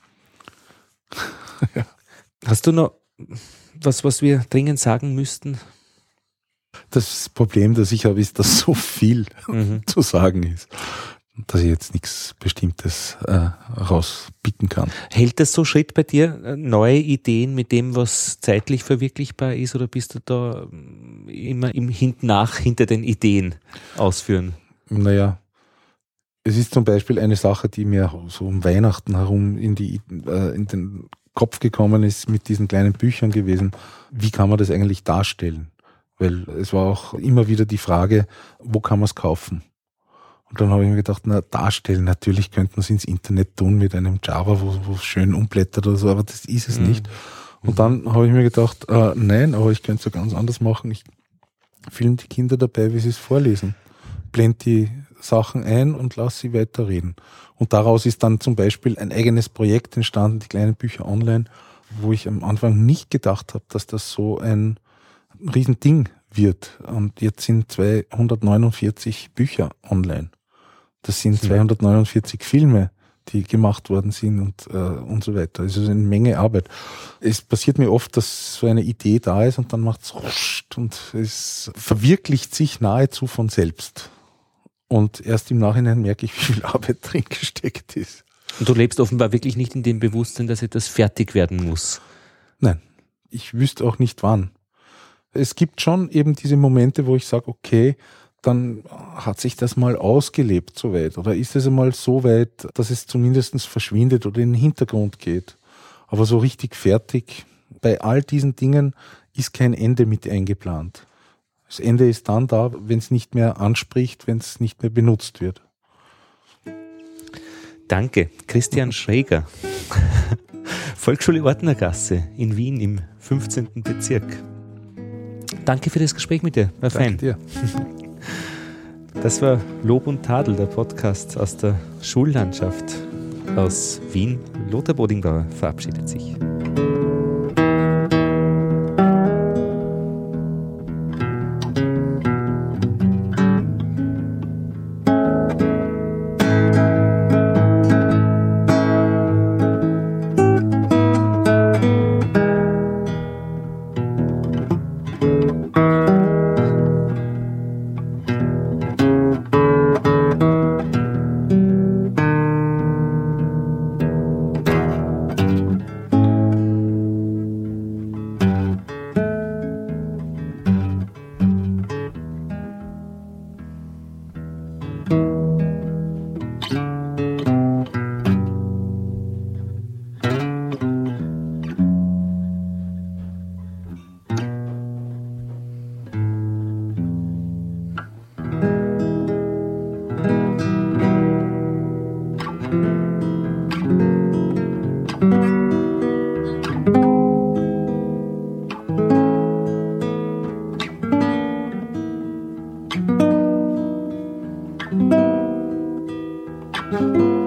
Ja. Hast du noch was wir dringend sagen müssten? Das Problem, das ich habe, ist, dass so viel zu sagen ist, dass ich jetzt nichts Bestimmtes rauspicken kann. Hält das so Schritt bei dir, neue Ideen mit dem, was zeitlich verwirklichbar ist, oder bist du da immer hinter den Ideen ausführen? Naja, es ist zum Beispiel eine Sache, die mir so um Weihnachten herum in den Kopf gekommen ist, mit diesen kleinen Büchern gewesen. Wie kann man das eigentlich darstellen? Weil es war auch immer wieder die Frage, wo kann man es kaufen? Und dann habe ich mir gedacht, darstellen, natürlich könnte man es ins Internet tun mit einem Java, wo es schön umblättert oder so, aber das ist es nicht. Und dann habe ich mir gedacht, nein, aber ich könnte es ja ganz anders machen. Ich filme die Kinder dabei, wie sie es vorlesen. Blende die Sachen ein und lasse sie weiterreden. Und daraus ist dann zum Beispiel ein eigenes Projekt entstanden, die kleinen Bücher online, wo ich am Anfang nicht gedacht habe, dass das so ein Riesending wird. Und jetzt sind 249 Bücher online. Das sind 249 Filme, die gemacht worden sind und so weiter. Also eine Menge Arbeit. Es passiert mir oft, dass so eine Idee da ist und dann macht es ruscht und es verwirklicht sich nahezu von selbst. Und erst im Nachhinein merke ich, wie viel Arbeit drin gesteckt ist. Und du lebst offenbar wirklich nicht in dem Bewusstsein, dass etwas fertig werden muss. Nein, ich wüsste auch nicht wann. Es gibt schon eben diese Momente, wo ich sage, okay, dann hat sich das mal ausgelebt so weit. Oder ist es einmal so weit, dass es zumindest verschwindet oder in den Hintergrund geht. Aber so richtig fertig, bei all diesen Dingen ist kein Ende mit eingeplant. Das Ende ist dann da, wenn es nicht mehr anspricht, wenn es nicht mehr benutzt wird. Danke, Christian Schräger. Volksschule Ortnergasse in Wien im 15. Bezirk. Danke für das Gespräch mit dir, war fein. Danke dir. Das war Lob und Tadel, der Podcast aus der Schullandschaft aus Wien. Lothar Bodingbauer verabschiedet sich. Thank you.